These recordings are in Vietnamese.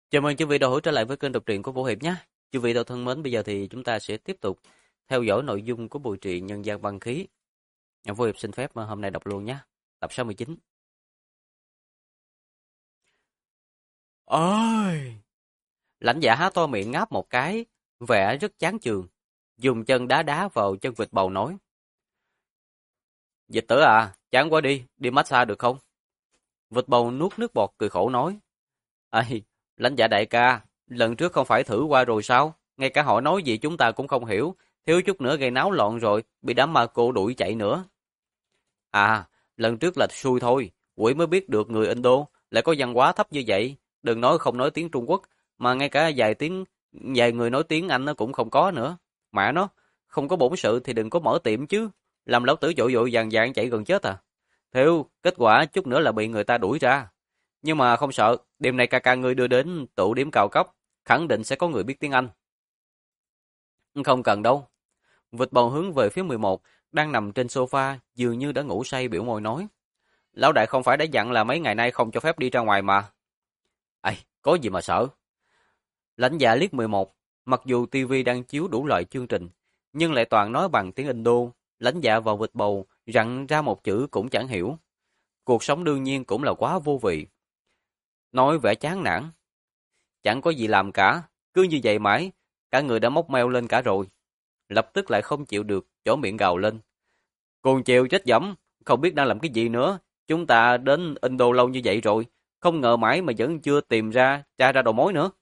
Chào mừng quý vị đã trở lại với kênh đọc truyện của Vũ Hiệp nhé. Quý vị đã thân mến, bây giờ thì chúng ta sẽ tiếp tục theo dõi nội dung của bộ truyện Nhân gian băng khí. Vũ Hiệp xin phép hôm nay đọc luôn nhé. Tập 69. Ôi! Lãnh Dạ há to miệng ngáp một cái, vẻ rất chán chường, dùng chân đá đá vào chân vịt bầu nói: "Dịch tử à, chán quá đi massage được không?" Vịt bầu nuốt nước bọt cười khổ nói: "Ây, Lãnh Dạ đại ca, lần trước không phải thử qua rồi sao? Ngay cả họ nói gì chúng ta cũng không hiểu, thiếu chút nữa gây náo loạn rồi, bị đám ma cô đuổi chạy nữa." "À, lần trước là xui thôi, quỷ mới biết được người Indo lại có văn hóa thấp như vậy, đừng nói không nói tiếng Trung Quốc, mà ngay cả vài người nói tiếng Anh nó cũng không có nữa. Mẹ nó, không có bổn sự thì đừng có mở tiệm chứ, làm lão tử vội vội vàng vàng chạy gần chết à. Thiếu, kết quả chút nữa là bị người ta đuổi ra. Nhưng mà không sợ, đêm nay ca ca ngươi đưa đến tụ điểm cao cấp, khẳng định sẽ có người biết tiếng Anh." "Không cần đâu." Vịt bầu hướng về phía 11, đang nằm trên sofa, dường như đã ngủ say biểu môi nói: "Lão đại không phải đã dặn là mấy ngày nay không cho phép đi ra ngoài mà." "Ây, có gì mà sợ." Lãnh Dạ liếc 11, mặc dù tivi đang chiếu đủ loại chương trình, nhưng lại toàn nói bằng tiếng Indo, Lãnh Dạ vào vịt bầu rặn ra một chữ cũng chẳng hiểu. Cuộc sống đương nhiên cũng là quá vô vị. Nói vẻ chán nản: "Chẳng có gì làm cả, cứ như vậy mãi, cả người đã móc meo lên cả rồi." Lập tức lại không chịu được, chỗ miệng gào lên: "Cồn chiều chết dẫm, không biết đang làm cái gì nữa, chúng ta đến Indo lâu như vậy rồi, không ngờ mãi mà vẫn chưa tìm ra, tra ra đầu mối nữa."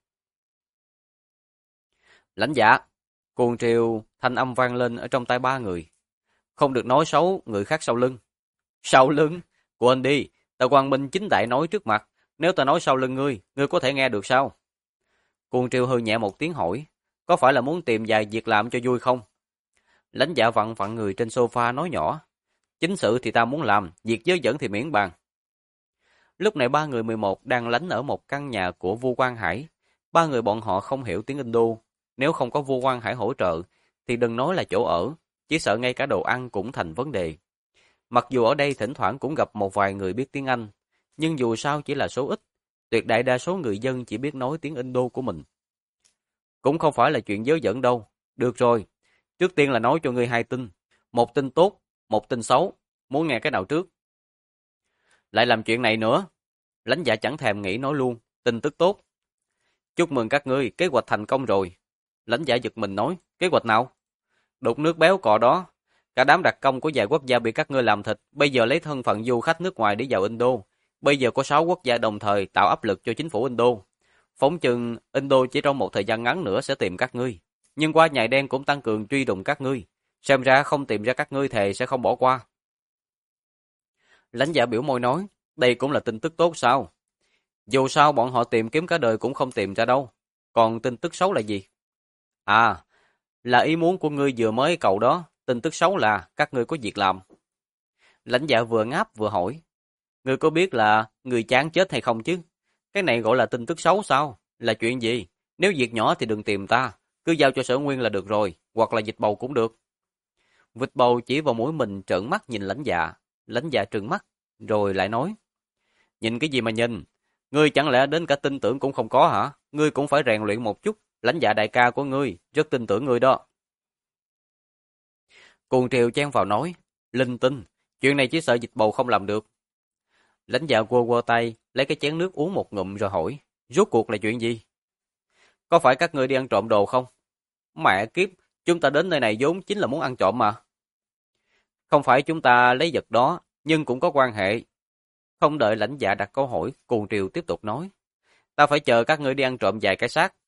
"Lãnh Dạ!" Cuồng triều thanh âm vang lên ở trong tai ba người: "Không được nói xấu người khác sau lưng." "Sau lưng? Quên đi, ta quang minh chính đại nói trước mặt, nếu ta nói sau lưng ngươi có thể nghe được sao?" Cuồng triều hừ nhẹ một tiếng hỏi: "Có phải là muốn tìm vài việc làm cho vui không?" Lãnh Dạ vặn vặn người trên sofa nói nhỏ: "Chính sự thì ta muốn làm, việc dơ dẫn thì miễn bàn." Lúc này ba người 11 đang lánh ở một căn nhà của vua Quang Hải. Ba người bọn họ không hiểu tiếng Indo, nếu không có vua Quang Hải hỗ trợ thì đừng nói là chỗ ở, chỉ sợ ngay cả đồ ăn cũng thành vấn đề. Mặc dù ở đây thỉnh thoảng cũng gặp một vài người biết tiếng Anh, nhưng dù sao chỉ là số ít, tuyệt đại đa số người dân chỉ biết nói tiếng Indo của mình. Cũng không phải là chuyện dớ dẫn đâu. Được rồi, trước tiên là nói cho ngươi hai tin, một tin tốt, một tin xấu, muốn nghe cái nào trước? Lại làm chuyện này nữa. Lãnh Dạ chẳng thèm nghĩ nói luôn, tin tức tốt: "Chúc mừng các ngươi, kế hoạch thành công rồi." Lãnh Dạ giật mình nói: "Kế hoạch nào?" "Đục nước béo cò đó. Cả đám đặc công của vài quốc gia bị các ngươi làm thịt, bây giờ lấy thân phận du khách nước ngoài để vào Indo. Bây giờ có 6 quốc gia đồng thời tạo áp lực cho chính phủ Indo. Phóng chừng Indo chỉ trong một thời gian ngắn nữa sẽ tìm các ngươi. Nhưng qua nhài đen cũng tăng cường truy đụng các ngươi. Xem ra không tìm ra các ngươi thề sẽ không bỏ qua." Lãnh Dạ biểu môi nói: "Đây cũng là tin tức tốt sao? Dù sao bọn họ tìm kiếm cả đời cũng không tìm ra đâu. Còn tin tức xấu là gì?" "À, là ý muốn của ngươi vừa mới cầu đó, tin tức xấu là các ngươi có việc làm." Lãnh Dạ vừa ngáp vừa hỏi: "Ngươi có biết là người chán chết hay không chứ? Cái này gọi là tin tức xấu sao? Là chuyện gì? Nếu việc nhỏ thì đừng tìm ta, cứ giao cho Sở Nguyên là được rồi, hoặc là Dịch Bầu cũng được." Vịt bầu chỉ vào mũi mình trợn mắt nhìn Lãnh Dạ trừng mắt, rồi lại nói: "Nhìn cái gì mà nhìn? Ngươi chẳng lẽ đến cả tin tưởng cũng không có hả? Ngươi cũng phải rèn luyện một chút, Lãnh Dạ đại ca của ngươi rất tin tưởng ngươi đó." Cuồng Triều chen vào nói: "Linh tinh, chuyện này chỉ sợ Dịch Bầu không làm được." Lãnh Dạ quơ quơ tay, lấy cái chén nước uống một ngụm rồi hỏi: "Rốt cuộc là chuyện gì? Có phải các ngươi đi ăn trộm đồ không?" "Mẹ kiếp, chúng ta đến nơi này vốn chính là muốn ăn trộm mà." "Không phải chúng ta lấy vật đó, nhưng cũng có quan hệ." Không đợi Lãnh Dạ đặt câu hỏi, Cuồng Triều tiếp tục nói: "Ta phải chờ các ngươi đi ăn trộm vài cái xác."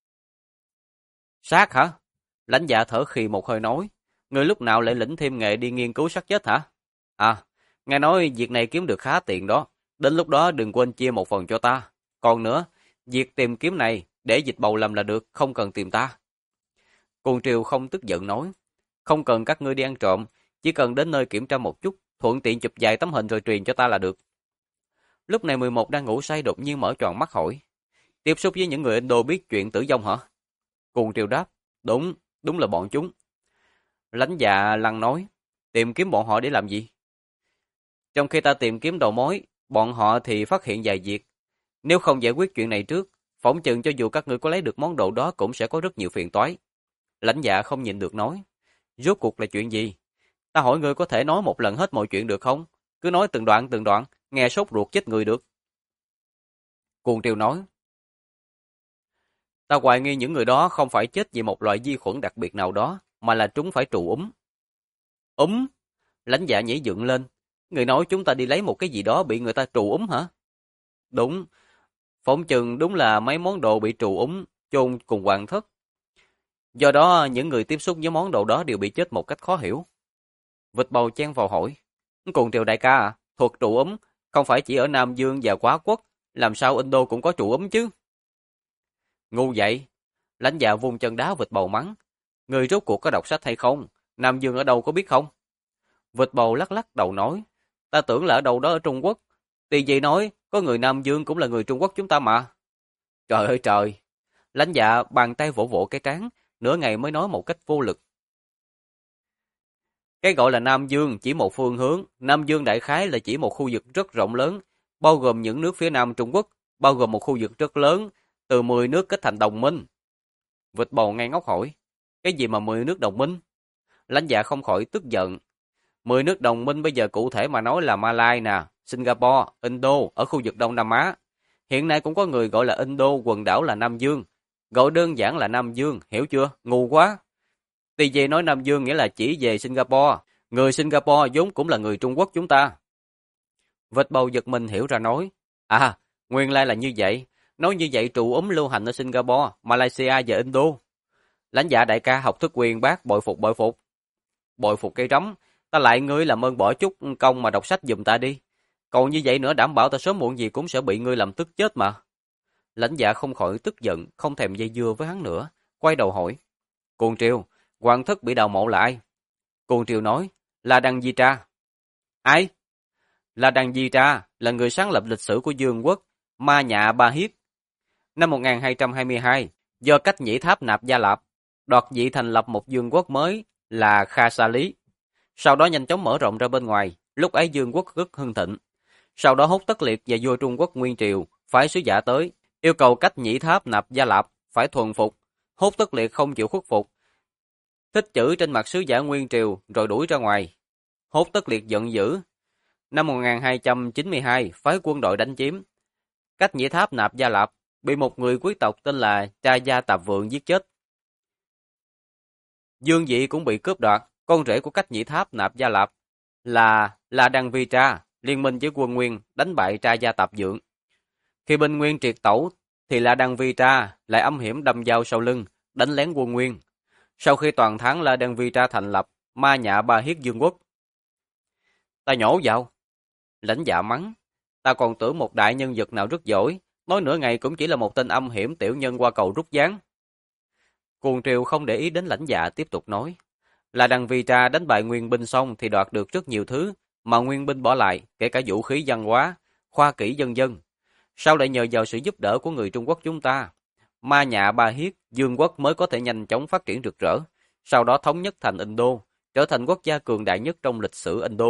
"Xác hả?" Lãnh Dạ thở khì một hơi nói: "Ngươi lúc nào lại lĩnh thêm nghề đi nghiên cứu xác chết hả? À, nghe nói việc này kiếm được khá tiền đó, đến lúc đó đừng quên chia một phần cho ta. Còn nữa, việc tìm kiếm này để Dịch Bầu làm là được, không cần tìm ta." Cuồng Triều không tức giận nói: "Không cần các ngươi đi ăn trộm, chỉ cần đến nơi kiểm tra một chút, thuận tiện chụp vài tấm hình rồi truyền cho ta là được." Lúc này 11 đang ngủ say đột nhiên mở tròn mắt hỏi: "Tiếp xúc với những người Indo biết chuyện tử vong hả?" Cuồng Triều đáp: "Đúng, đúng là bọn chúng." Lãnh Dạ lăng nói: "Tìm kiếm bọn họ để làm gì?" "Trong khi ta tìm kiếm đầu mối, bọn họ thì phát hiện vài việc. Nếu không giải quyết chuyện này trước, Phỏng chừng cho dù các ngươi có lấy được món đồ đó cũng sẽ có rất nhiều phiền toái. Lãnh Dạ không nhịn được nói. Rốt cuộc là chuyện gì? Ta hỏi ngươi có thể nói một lần hết mọi chuyện được không? Cứ nói từng đoạn, nghe sốt ruột chết người được. Cuồng Triều nói. Ta hoài nghi những người đó không phải chết vì một loại vi khuẩn đặc biệt nào đó, mà là chúng phải trù úng. Úm? Lãnh Dạ nhảy dựng lên. Người nói chúng ta đi lấy một cái gì đó bị người ta trù úng hả? Đúng. Phỏng chừng đúng là mấy món đồ bị trù úng, chôn cùng hoàng thất. Do đó, những người tiếp xúc với món đồ đó đều bị chết một cách khó hiểu. Vịt Bầu chen vào hỏi. Cuồng Triều đại ca à, thuật trù úng không phải chỉ ở Nam Dương và Quá Quốc, làm sao Indo cũng có trù úng chứ? Ngu vậy. Lãnh Dạ vung chân đá Vịt Bầu mắng. Người rốt cuộc có đọc sách hay không? Nam Dương ở đâu có biết không? Vịt Bầu lắc lắc đầu nói. Ta tưởng là ở đâu đó ở Trung Quốc. Tùy gì nói, có người Nam Dương cũng là người Trung Quốc chúng ta mà. Trời ơi trời. Lãnh Dạ bàn tay vỗ vỗ cái trán, nửa ngày mới nói một cách vô lực. Cái gọi là Nam Dương chỉ một phương hướng, Nam Dương đại khái là chỉ một khu vực rất rộng lớn, bao gồm những nước phía Nam Trung Quốc, bao gồm một khu vực rất lớn, từ 10 nước kết thành đồng minh. Vịt Bầu ngây ngốc hỏi, cái gì mà 10 nước đồng minh? Lãnh Dạ không khỏi tức giận. 10 nước đồng minh bây giờ cụ thể mà nói là Malai nè, Singapore, Indo ở khu vực Đông Nam Á. Hiện nay cũng có người gọi là Indo quần đảo là Nam Dương. Gọi đơn giản là Nam Dương, hiểu chưa? Ngu quá. Tuy về nói Nam Dương nghĩa là chỉ về Singapore. Người Singapore vốn cũng là người Trung Quốc chúng ta. Vịt Bầu giật mình hiểu ra nói. À, nguyên lai là như vậy. Nói như vậy trụ ốm lưu hành ở Singapore, Malaysia và Indo. Lãnh Dạ đại ca học thức quyền bác, bội phục bội phục. Bội phục cây rắm. Ta lại ngươi làm ơn bỏ chút công mà đọc sách giùm ta đi. Còn như vậy nữa đảm bảo ta sớm muộn gì cũng sẽ bị ngươi làm tức chết mà. Lãnh Dạ không khỏi tức giận, không thèm dây dưa với hắn nữa. Quay đầu hỏi. Cuồng Triều, hoàng thất bị đào mộ là ai? Cuồng Triều nói. Là Đằng Di Tra. Ai? Là Đằng Di Tra, là người sáng lập lịch sử của Dương quốc, Ma Nhạ Ba Hiết. Năm 1222, do Cách Nhĩ Tháp Nạp Gia Lạp, đoạt vị thành lập một dương quốc mới là Kha Sa Lý. Sau đó nhanh chóng mở rộng ra bên ngoài, lúc ấy Dương quốc rất hưng thịnh. Sau đó Hốt Tất Liệt và vua Trung Quốc Nguyên Triều phái sứ giả tới, yêu cầu Cách Nhĩ Tháp Nạp Gia Lạp phải thuần phục. Hốt Tất Liệt không chịu khuất phục, thích chữ trên mặt sứ giả Nguyên Triều rồi đuổi ra ngoài. Hốt Tất Liệt giận dữ. Năm 1292, phái quân đội đánh chiếm. Cách Nhĩ Tháp Nạp Gia Lạp bị một người quý tộc tên là Tra Gia Tạp Vượng giết chết. Dương vị cũng bị cướp đoạt, con rể của Cách Nhĩ Tháp Nạp Gia Lạp là Đằng Vi Tra, liên minh với quân Nguyên đánh bại Tra Gia Tạp Vượng. Khi binh Nguyên triệt tẩu thì là Đằng Vi Tra lại âm hiểm đâm dao sau lưng, đánh lén quân Nguyên. Sau khi toàn thắng là Đằng Vi Tra thành lập Ma Nhạ Ba Hiết Dương quốc. Ta nhổ vào. Lãnh Dạ mắng. Ta còn tưởng một đại nhân vật nào rất giỏi, nói nửa ngày cũng chỉ là một tên âm hiểm tiểu nhân qua cầu rút gián. Cuồng Triều không để ý đến Lãnh Dạ tiếp tục nói. Là Đằng Vi Tra đánh bại Nguyên binh xong thì đoạt được rất nhiều thứ mà Nguyên binh bỏ lại, kể cả vũ khí văn hóa, khoa kỹ vân vân. Sau lại nhờ vào sự giúp đỡ của người Trung Quốc chúng ta, Ma Nhạ Ba Hiết, Dương quốc mới có thể nhanh chóng phát triển rực rỡ, sau đó thống nhất thành Indo, trở thành quốc gia cường đại nhất trong lịch sử Indo.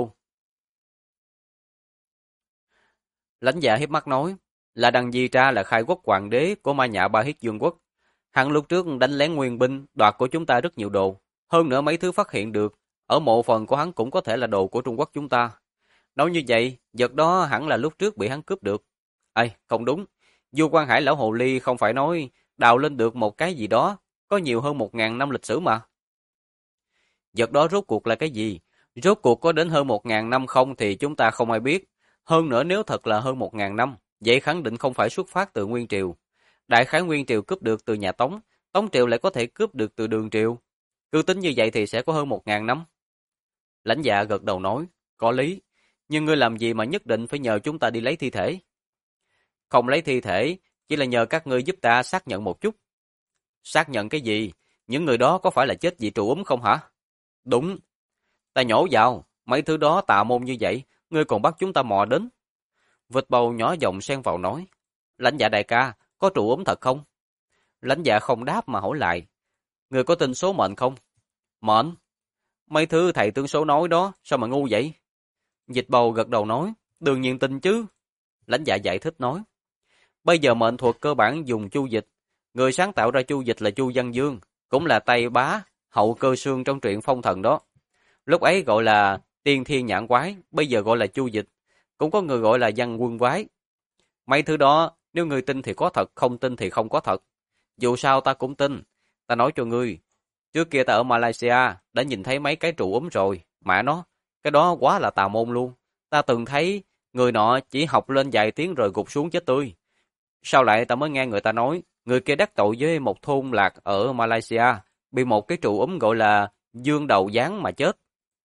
Lãnh Dạ hiếp mắt nói, là Đằng Di Tra là khai quốc hoàng đế của Ma Nhạ Ba Hiết Dương quốc. Hắn lúc trước đánh lén Nguyên binh, đoạt của chúng ta rất nhiều đồ. Hơn nữa mấy thứ phát hiện được, ở mộ phần của hắn cũng có thể là đồ của Trung Quốc chúng ta. Nói như vậy, vật đó hẳn là lúc trước bị hắn cướp được. Ê, không đúng. Vua Quan Hải Lão Hồ Ly không phải nói đào lên được một cái gì đó, có nhiều hơn 1000 năm lịch sử mà. Vật đó rốt cuộc là cái gì? Rốt cuộc có đến hơn 1000 năm không thì chúng ta không ai biết. Hơn nữa nếu thật là hơn 1000 năm, vậy khẳng định không phải xuất phát từ Nguyên Triều. Đại khái Nguyên Triều cướp được từ nhà Tống, Tống Triều lại có thể cướp được từ Đường Triều. Cứ tính như vậy thì sẽ có hơn 1000 năm. Lãnh Dạ gật đầu nói, có lý. Nhưng ngươi làm gì mà nhất định phải nhờ chúng ta đi lấy thi thể? Không lấy thi thể, chỉ là nhờ các ngươi giúp ta xác nhận một chút. Xác nhận cái gì? Những người đó có phải là chết vì trụ ốm không hả? Đúng. Ta nhổ vào, mấy thứ đó tà môn như vậy, ngươi còn bắt chúng ta mò đến. Vịt Bầu nhỏ giọng xen vào nói, Lãnh Dạ đại ca, có trụ ốm thật không? Lãnh Dạ không đáp mà hỏi lại, ngươi có tin số mệnh không? Mệnh? Mấy thứ thầy tướng số nói đó, sao mà ngu vậy? Vịt Bầu gật đầu nói, đương nhiên tin chứ. Lãnh Dạ giải thích nói, Bây giờ mệnh thuật cơ bản dùng chu dịch. Người sáng tạo ra chu dịch là Chu Văn Dương, cũng là Tây Bá, hậu Cơ Xương trong truyện Phong Thần đó. Lúc ấy gọi là Tiên Thiên Nhãn Quái, bây giờ gọi là chu dịch. Cũng có người gọi là Văn Quân Quái. Mấy thứ đó, nếu người tin thì có thật, không tin thì không có thật. Dù sao ta cũng tin. Ta nói cho ngươi, trước kia ta ở Malaysia đã nhìn thấy mấy cái trụ rồi. Mẹ nó, cái đó quá là tà môn luôn. Ta từng thấy người nọ chỉ học lên vài tiếng rồi gục xuống chết tươi. Sau lại ta mới nghe người ta nói, người kia đắc tội với một thôn lạc ở Malaysia, bị một cái trụ gọi là dương đầu gián mà chết.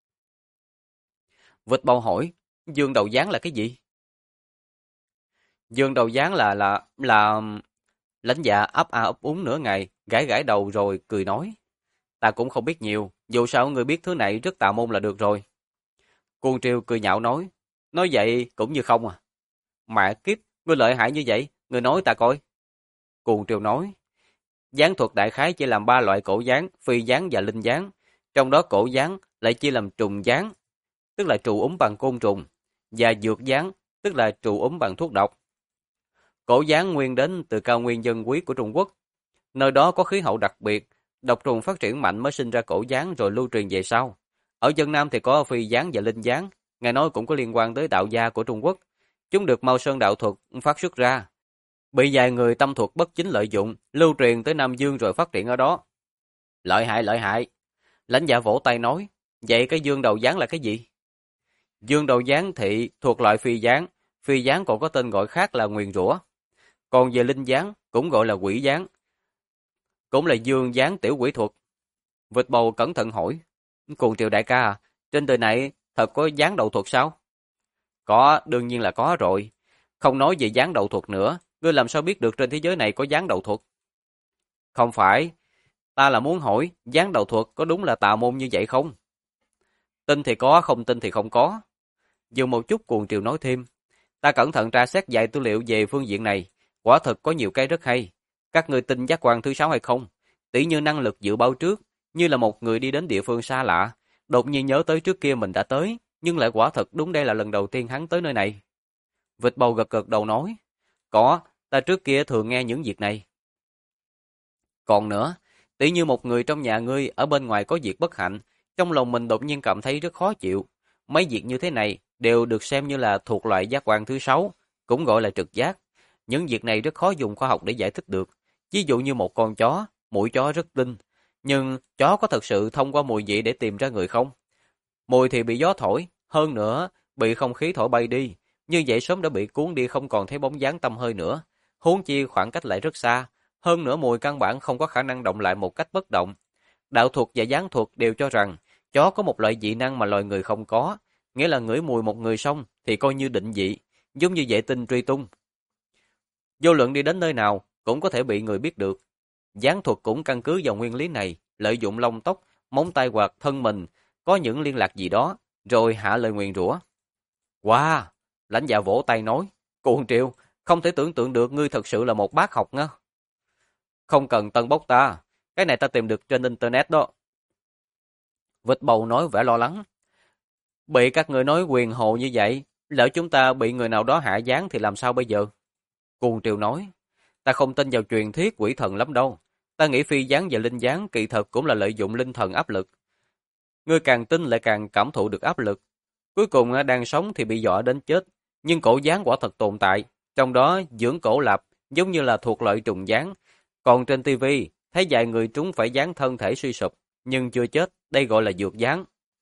Vịt Bầu hỏi, dương đầu gián là cái gì? Dương đầu gián là lãnh dạ ấp a ấp úng nửa ngày, gãi gãi đầu rồi cười nói. Ta cũng không biết nhiều, dù sao người biết thứ này rất tà môn là được rồi. Cuồng Triều cười nhạo nói vậy cũng như không à. Mẹ kiếp, ngươi lợi hại như vậy, ngươi nói ta coi. Cuồng Triều nói, gián thuật đại khái chia làm 3 loại cổ gián, phi gián và linh gián. Trong đó cổ gián lại chia làm trùng gián, tức là trụ bằng côn trùng, và dược gián, tức là trụ bằng thuốc độc. Cổ gián nguyên đến từ cao nguyên dân quý của Trung Quốc. Nơi đó có khí hậu đặc biệt, độc trùng phát triển mạnh mới sinh ra cổ gián rồi lưu truyền về sau. Ở dân Nam thì có phi gián và linh gián, nghe nói cũng có liên quan tới đạo gia của Trung Quốc. Chúng được Mao Sơn đạo thuật phát xuất ra. Bị vài người tâm thuật bất chính lợi dụng, lưu truyền tới Nam Dương rồi phát triển ở đó. Lợi hại, lợi hại. Lãnh Dạ vỗ tay nói, vậy cái dương đầu gián là cái gì? Dương đầu gián thị thuộc loại phi gián còn có tên gọi khác là nguyền rủa. Còn về linh gián cũng gọi là quỷ gián, cũng là dương gián tiểu quỷ thuật. Vịt Bầu cẩn thận hỏi, Cuồng Triều đại ca à, trên đời này thật có gián đầu thuật sao? Có, đương nhiên là có rồi. Không nói về gián đầu thuật nữa, ngươi làm sao biết được trên thế giới này có gián đầu thuật? Không phải, ta là muốn hỏi, gián đầu thuật có đúng là tà môn như vậy không? Tin thì có, không tin thì không có. Dừng một chút Cuồng Triều nói thêm, ta cẩn thận tra xét vài tư liệu về phương diện này, quả thực có nhiều cái rất hay. Các ngươi tin giác quan thứ 6 hay không? Tỷ như năng lực dự báo trước, như là một người đi đến địa phương xa lạ, đột nhiên nhớ tới trước kia mình đã tới, nhưng lại quả thật đúng đây là lần đầu tiên hắn tới nơi này. Vịt Bầu gật gật đầu nói, có, ta trước kia thường nghe những việc này. Còn nữa, tỷ như một người trong nhà ngươi ở bên ngoài có việc bất hạnh, trong lòng mình đột nhiên cảm thấy rất khó chịu. Mấy việc như thế này đều được xem như là thuộc loại giác quan thứ 6, cũng gọi là trực giác. Những việc này rất khó dùng khoa học để giải thích được. Ví dụ như một con chó, mũi chó rất tinh, nhưng chó có thật sự thông qua mùi vị để tìm ra người không? Mùi thì bị gió thổi, hơn nữa bị không khí thổi bay đi, như vậy sớm đã bị cuốn đi không còn thấy bóng dáng tăm hơi nữa. Huống chi khoảng cách lại rất xa, hơn nữa mùi căn bản không có khả năng động lại một cách bất động. Đạo thuật và gián thuật đều cho rằng chó có một loại dị năng mà loài người không có, nghĩa là ngửi mùi một người xong thì coi như định vị, giống như vệ tinh truy tung. Vô luận đi đến nơi nào cũng có thể bị người biết được. Gián thuật cũng căn cứ vào nguyên lý này, lợi dụng lông tóc, móng tay hoặc thân mình, có những liên lạc gì đó, rồi hạ lời nguyền rủa. Wow! Lãnh Dạ vỗ tay nói, Cuồng Triều, không thể tưởng tượng được ngươi thật sự là một bác học nha. Không cần tân bốc ta, cái này ta tìm được trên internet đó. Vịt Bầu nói vẻ lo lắng. Bị các người nói quyền hồ như vậy, lỡ chúng ta bị người nào đó hạ gián thì làm sao bây giờ? Cuồng Triều nói, ta không tin vào truyền thuyết quỷ thần lắm đâu. Ta nghĩ phi gián và linh gián kỳ thật cũng là lợi dụng linh thần áp lực. Ngươi càng tin lại càng cảm thụ được áp lực. Cuối cùng đang sống thì bị dọa đến chết, nhưng cổ gián quả thật tồn tại, trong đó dưỡng cổ lập giống như là thuộc loại trùng gián. Còn trên tivi thấy vài người trúng phải gián thân thể suy sụp, nhưng chưa chết, đây gọi là dược gián.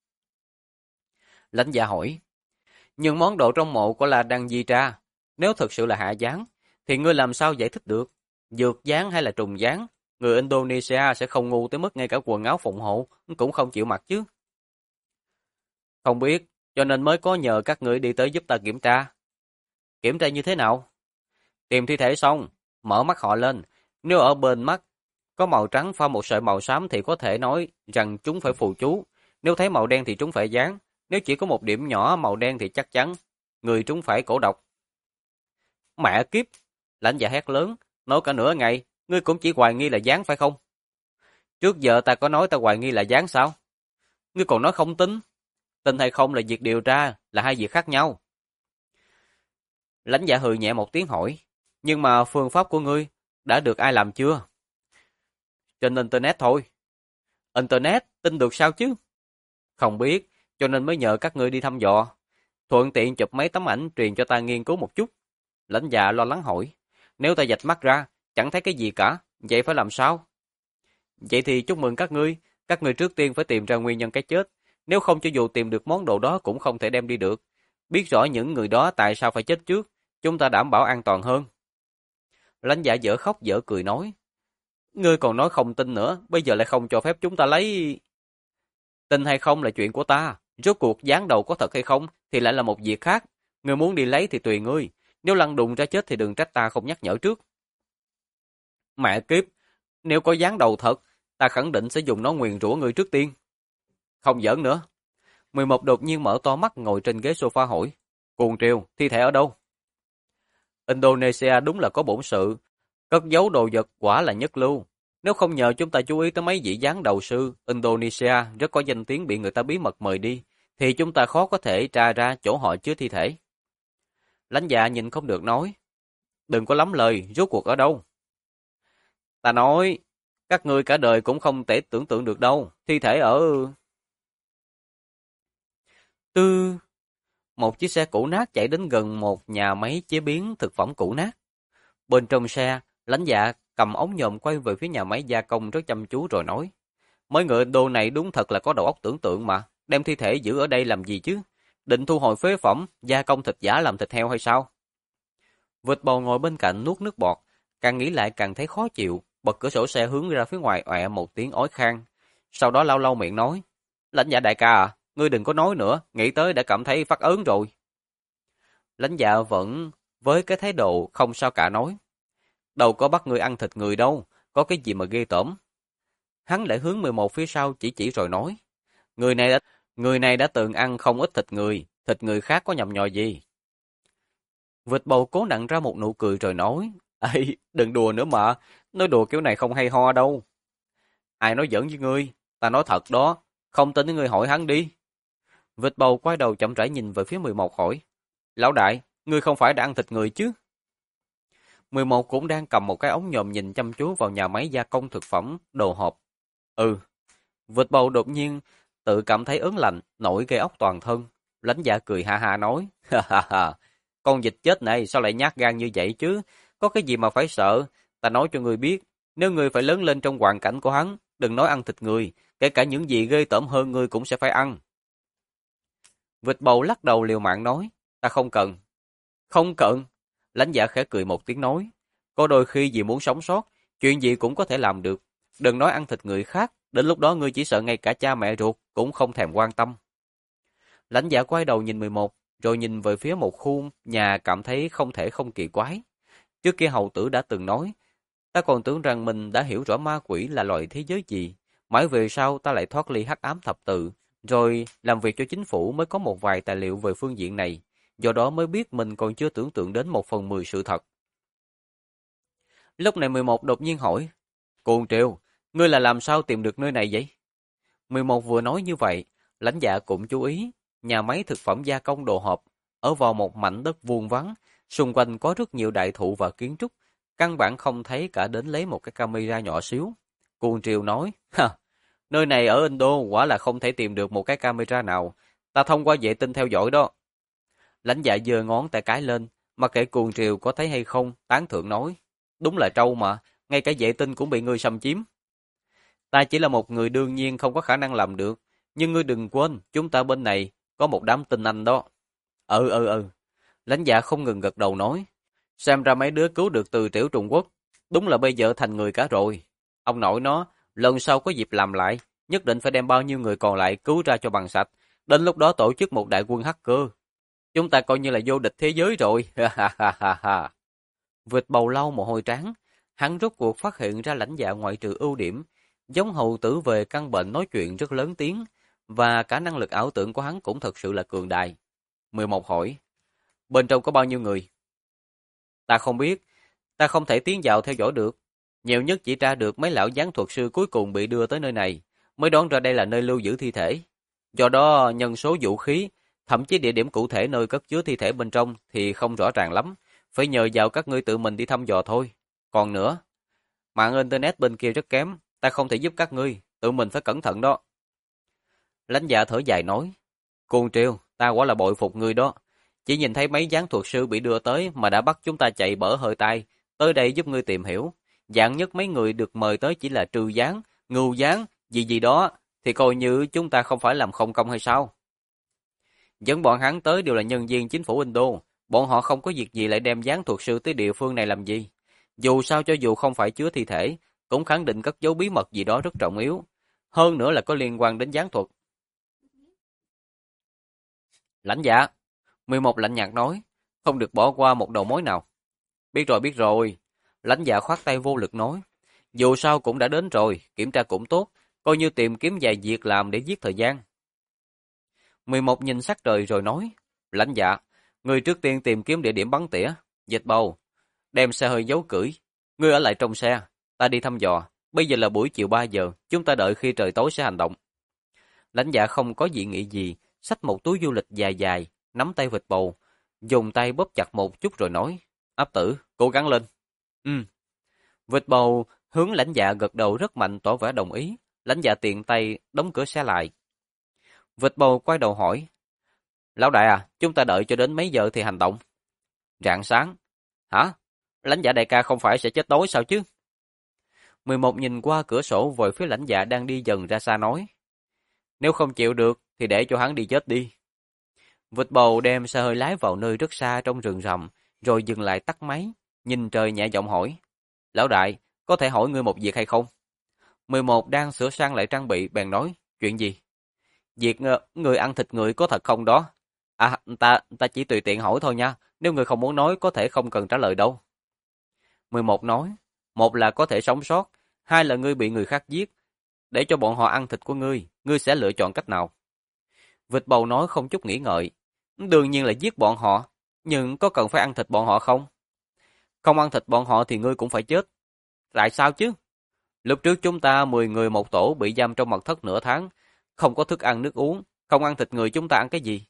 Lãnh Dạ hỏi, nhưng món đồ trong mộ của La Đăng Di Tra, nếu thực sự là hạ gián, thì ngươi làm sao giải thích được? Dược gián hay là trùng gián? Người Indonesia sẽ không ngu tới mức ngay cả quần áo phòng hộ cũng không chịu mặc chứ. Không biết, cho nên mới có nhờ các ngươi đi tới giúp ta kiểm tra. Kiểm tra như thế nào? Tìm thi thể xong, mở mắt họ lên. Nếu ở bên mắt có màu trắng pha một sợi màu xám thì có thể nói rằng chúng phải phù chú. Nếu thấy màu đen thì chúng phải gián. Nếu chỉ có một điểm nhỏ màu đen thì chắc chắn người chúng phải cổ độc. Mẹ kiếp! Lãnh Dạ hét lớn, nói cả nửa ngày, ngươi cũng chỉ hoài nghi là gián phải không? Trước giờ ta có nói ta hoài nghi là gián sao? Ngươi còn nói không tin? Tin hay không là việc điều tra, là hai việc khác nhau. Lãnh Dạ hừ nhẹ một tiếng hỏi, Nhưng mà phương pháp của ngươi đã được ai làm chưa? Trên Internet thôi. Internet, tin được sao chứ? Không biết, cho nên mới nhờ các ngươi đi thăm dò. Thuận tiện chụp mấy tấm ảnh truyền cho ta nghiên cứu một chút. Lãnh dạ lo lắng hỏi. Nếu ta dạch mắt ra, chẳng thấy cái gì cả, vậy phải làm sao? Vậy thì chúc mừng các ngươi trước tiên phải tìm ra nguyên nhân cái chết. Nếu không cho dù tìm được món đồ đó cũng không thể đem đi được. Biết rõ những người đó tại sao phải chết trước, chúng ta đảm bảo an toàn hơn. Lãnh dạ dở khóc dở cười nói. Ngươi còn nói không tin nữa, bây giờ lại không cho phép chúng ta lấy... Tin hay không là chuyện của ta. Rốt cuộc dán đầu có thật hay không thì lại là một việc khác. Ngươi muốn đi lấy thì tùy ngươi. Nếu lăn đùng ra chết thì đừng trách ta không nhắc nhở trước. Mẹ kiếp, nếu có dán đầu thật, ta khẳng định sẽ dùng nó nguyền rủa ngươi trước tiên. Không giỡn nữa. 11 đột nhiên mở to mắt ngồi trên ghế sofa hỏi. Cuồng Triều, thi thể ở đâu? Indonesia đúng là có bổn sự. Cất giấu đồ vật quả là nhất lưu. Nếu không nhờ chúng ta chú ý tới mấy vị gián đầu sư, Indonesia rất có danh tiếng bị người ta bí mật mời đi, thì chúng ta khó có thể tra ra chỗ họ chứa thi thể. Lãnh dạ nhìn không được nói. Đừng có lắm lời, rốt cuộc ở đâu? Ta nói, các ngươi cả đời cũng không thể tưởng tượng được đâu. Thi thể ở... Tư... Một chiếc xe cũ nát chạy đến gần một nhà máy chế biến thực phẩm cũ nát. Bên trong xe, lãnh dạ cầm ống nhòm quay về phía nhà máy gia công rất chăm chú rồi nói. Mấy người Indo này đúng thật là có đầu óc tưởng tượng mà. Đem thi thể giữ ở đây làm gì chứ? Định thu hồi phế phẩm, gia công thịt giả làm thịt heo hay sao? Vịt bầu ngồi bên cạnh nuốt nước bọt. Càng nghĩ lại càng thấy khó chịu. Bật cửa sổ xe hướng ra phía ngoài ọe một tiếng ói khan. Sau đó lau lau miệng nói. Lãnh dạ đại ca à, ngươi đừng có nói nữa. Nghĩ tới đã cảm thấy phát ớn rồi. Lãnh dạ vẫn với cái thái độ không sao cả nói. Đâu có bắt ngươi ăn thịt người đâu, có cái gì mà ghê tởm. Hắn lại hướng 11 phía sau chỉ rồi nói. Người này đã từng ăn không ít thịt người khác có nhầm nhò gì. Vịt bầu cố nặn ra một nụ cười rồi nói. Ê, đừng đùa nữa mà, nói đùa kiểu này không hay ho đâu. Ai nói giỡn với ngươi, ta nói thật đó, không tin ngươi hỏi hắn đi. Vịt bầu quay đầu chậm rãi nhìn về phía 11 hỏi. Lão đại, ngươi không phải đã ăn thịt người chứ? 11 cũng đang cầm một cái ống nhòm nhìn chăm chú vào nhà máy gia công thực phẩm, đồ hộp. Ừ. Vịt bầu đột nhiên tự cảm thấy ớn lạnh, nổi gai ốc toàn thân. Lãnh dạ cười ha ha nói. Ha ha ha. Con vịt chết này sao lại nhát gan như vậy chứ? Có cái gì mà phải sợ? Ta nói cho ngươi biết, nếu ngươi phải lớn lên trong hoàn cảnh của hắn, đừng nói ăn thịt người, kể cả những gì ghê tởm hơn ngươi cũng sẽ phải ăn. Vịt bầu lắc đầu liều mạng nói. Ta không cần. Không cần. Lãnh dạ khẽ cười một tiếng nói. Có đôi khi vì muốn sống sót, chuyện gì cũng có thể làm được. Đừng nói ăn thịt người khác, đến lúc đó ngươi chỉ sợ ngay cả cha mẹ ruột cũng không thèm quan tâm. Lãnh dạ quay đầu nhìn 11, rồi nhìn về phía một khu nhà cảm thấy không thể không kỳ quái. Trước kia hầu tử đã từng nói, ta còn tưởng rằng mình đã hiểu rõ ma quỷ là loại thế giới gì. Mãi về sau ta lại thoát ly hắc ám thập tự, rồi làm việc cho chính phủ mới có một vài tài liệu về phương diện này. Do đó mới biết mình còn chưa tưởng tượng đến 1/10 sự thật. Lúc này 11 đột nhiên hỏi, Cuồng Triều, ngươi là làm sao tìm được nơi này vậy? 11 vừa nói như vậy, lãnh dạ cũng chú ý, nhà máy thực phẩm gia công đồ hộp, ở vào một mảnh đất vuông vắng, xung quanh có rất nhiều đại thụ và kiến trúc, căn bản không thấy cả đến lấy một cái camera nhỏ xíu. Cuồng Triều nói, ha, nơi này ở Indo quả là không thể tìm được một cái camera nào, ta thông qua vệ tinh theo dõi đó. Lãnh dạ giơ ngón tay cái lên, mà kệ Cuồng Triều có thấy hay không, tán thưởng nói, đúng là trâu mà, ngay cả vệ tinh cũng bị ngươi xâm chiếm. Ta chỉ là một người đương nhiên không có khả năng làm được, nhưng ngươi đừng quên, chúng ta bên này có một đám tinh anh đó. Ừ. Lãnh dạ không ngừng gật đầu nói, xem ra mấy đứa cứu được từ tiểu Trung Quốc, đúng là bây giờ thành người cả rồi. Ông nội nó, lần sau có dịp làm lại, nhất định phải đem bao nhiêu người còn lại cứu ra cho bằng sạch, đến lúc đó tổ chức một đại quân hacker. Chúng ta coi như là vô địch thế giới rồi. Ha. Vịt bầu lau mồ hôi trán, hắn rốt cuộc phát hiện ra lãnh dạ ngoại trừ ưu điểm, giống hầu tử về căn bệnh nói chuyện rất lớn tiếng, và cả năng lực ảo tưởng của hắn cũng thật sự là cường đại. 11 hỏi, bên trong có bao nhiêu người? Ta không biết, ta không thể tiến vào theo dõi được. Nhiều nhất chỉ tra được mấy lão gián thuật sư cuối cùng bị đưa tới nơi này, mới đoán ra đây là nơi lưu giữ thi thể. Do đó, nhân số vũ khí, thậm chí địa điểm cụ thể nơi cất chứa thi thể bên trong thì không rõ ràng lắm. phải nhờ vào các ngươi tự mình đi thăm dò thôi. Còn nữa, mạng Internet bên kia rất kém, ta không thể giúp các ngươi, tự mình phải cẩn thận đó. Lãnh Dạ thở dài nói, Côn Triều, ta quả là bội phục ngươi đó. Chỉ nhìn thấy mấy gián thuật sư bị đưa tới mà đã bắt chúng ta chạy bở hơi tay, tới đây giúp ngươi tìm hiểu. Dạng nhất mấy người được mời tới chỉ là trừ gián, ngưu gián, gì gì đó, thì coi như chúng ta không phải làm không công hay sao? Dẫn bọn hắn tới đều là nhân viên chính phủ Indo, bọn họ không có việc gì lại đem gián thuật sư tới địa phương này làm gì. Dù sao cho dù không phải chứa thi thể, cũng khẳng định cất giấu bí mật gì đó rất trọng yếu. Hơn nữa là có liên quan đến gián thuật. Lãnh Dạ, 11 lạnh nhạt nói, không được bỏ qua một đầu mối nào. Biết rồi. Lãnh Dạ khoát tay vô lực nói, dù sao cũng đã đến rồi, kiểm tra cũng tốt, coi như tìm kiếm vài việc làm để giết thời gian. 11 nhìn sắc trời rồi nói, Lãnh Dạ, người trước tiên tìm kiếm địa điểm bắn tỉa, Dịch Bầu, đem xe hơi giấu cưỡi, ngươi ở lại trong xe, ta đi thăm dò, bây giờ là buổi chiều 3 giờ, chúng ta đợi khi trời tối sẽ hành động. Lãnh Dạ không có dị nghị gì, xách một túi du lịch dài dài, nắm tay Vịt Bầu, dùng tay bóp chặt một chút rồi nói, áp tử, cố gắng lên. Vịt Bầu hướng Lãnh Dạ gật đầu rất mạnh tỏ vẻ đồng ý, Lãnh Dạ tiện tay đóng cửa xe lại. Vịt Bầu quay đầu hỏi, Lão đại à, chúng ta đợi cho đến mấy giờ thì hành động? Rạng sáng. Hả? Lãnh Dạ đại ca không phải sẽ chết đói sao chứ? 11 nhìn qua cửa sổ về phía Lãnh Dạ đang đi dần ra xa nói, nếu không chịu được thì để cho hắn đi chết đi. Vịt Bầu đem xe hơi lái vào nơi rất xa trong rừng rậm, rồi dừng lại tắt máy, nhìn trời nhẹ giọng hỏi, Lão đại, có thể hỏi ngươi một việc hay không? 11 đang sửa sang lại trang bị bèn nói, chuyện gì? Việc người ăn thịt người có thật không đó? À, ta chỉ tùy tiện hỏi thôi nha, nếu người không muốn nói có thể không cần trả lời đâu. 11 nói, một là có thể sống sót, hai là ngươi bị người khác giết, để cho bọn họ ăn thịt của ngươi sẽ lựa chọn cách nào? Vịt Bầu nói không chút nghĩ ngợi, đương nhiên là giết bọn họ, nhưng có cần phải ăn thịt bọn họ không? Không ăn thịt bọn họ thì ngươi cũng phải chết. Tại sao chứ? Lúc trước chúng ta 10 người một tổ bị giam trong mật thất nửa tháng, không có thức ăn nước uống, không ăn thịt người chúng ta ăn cái gì?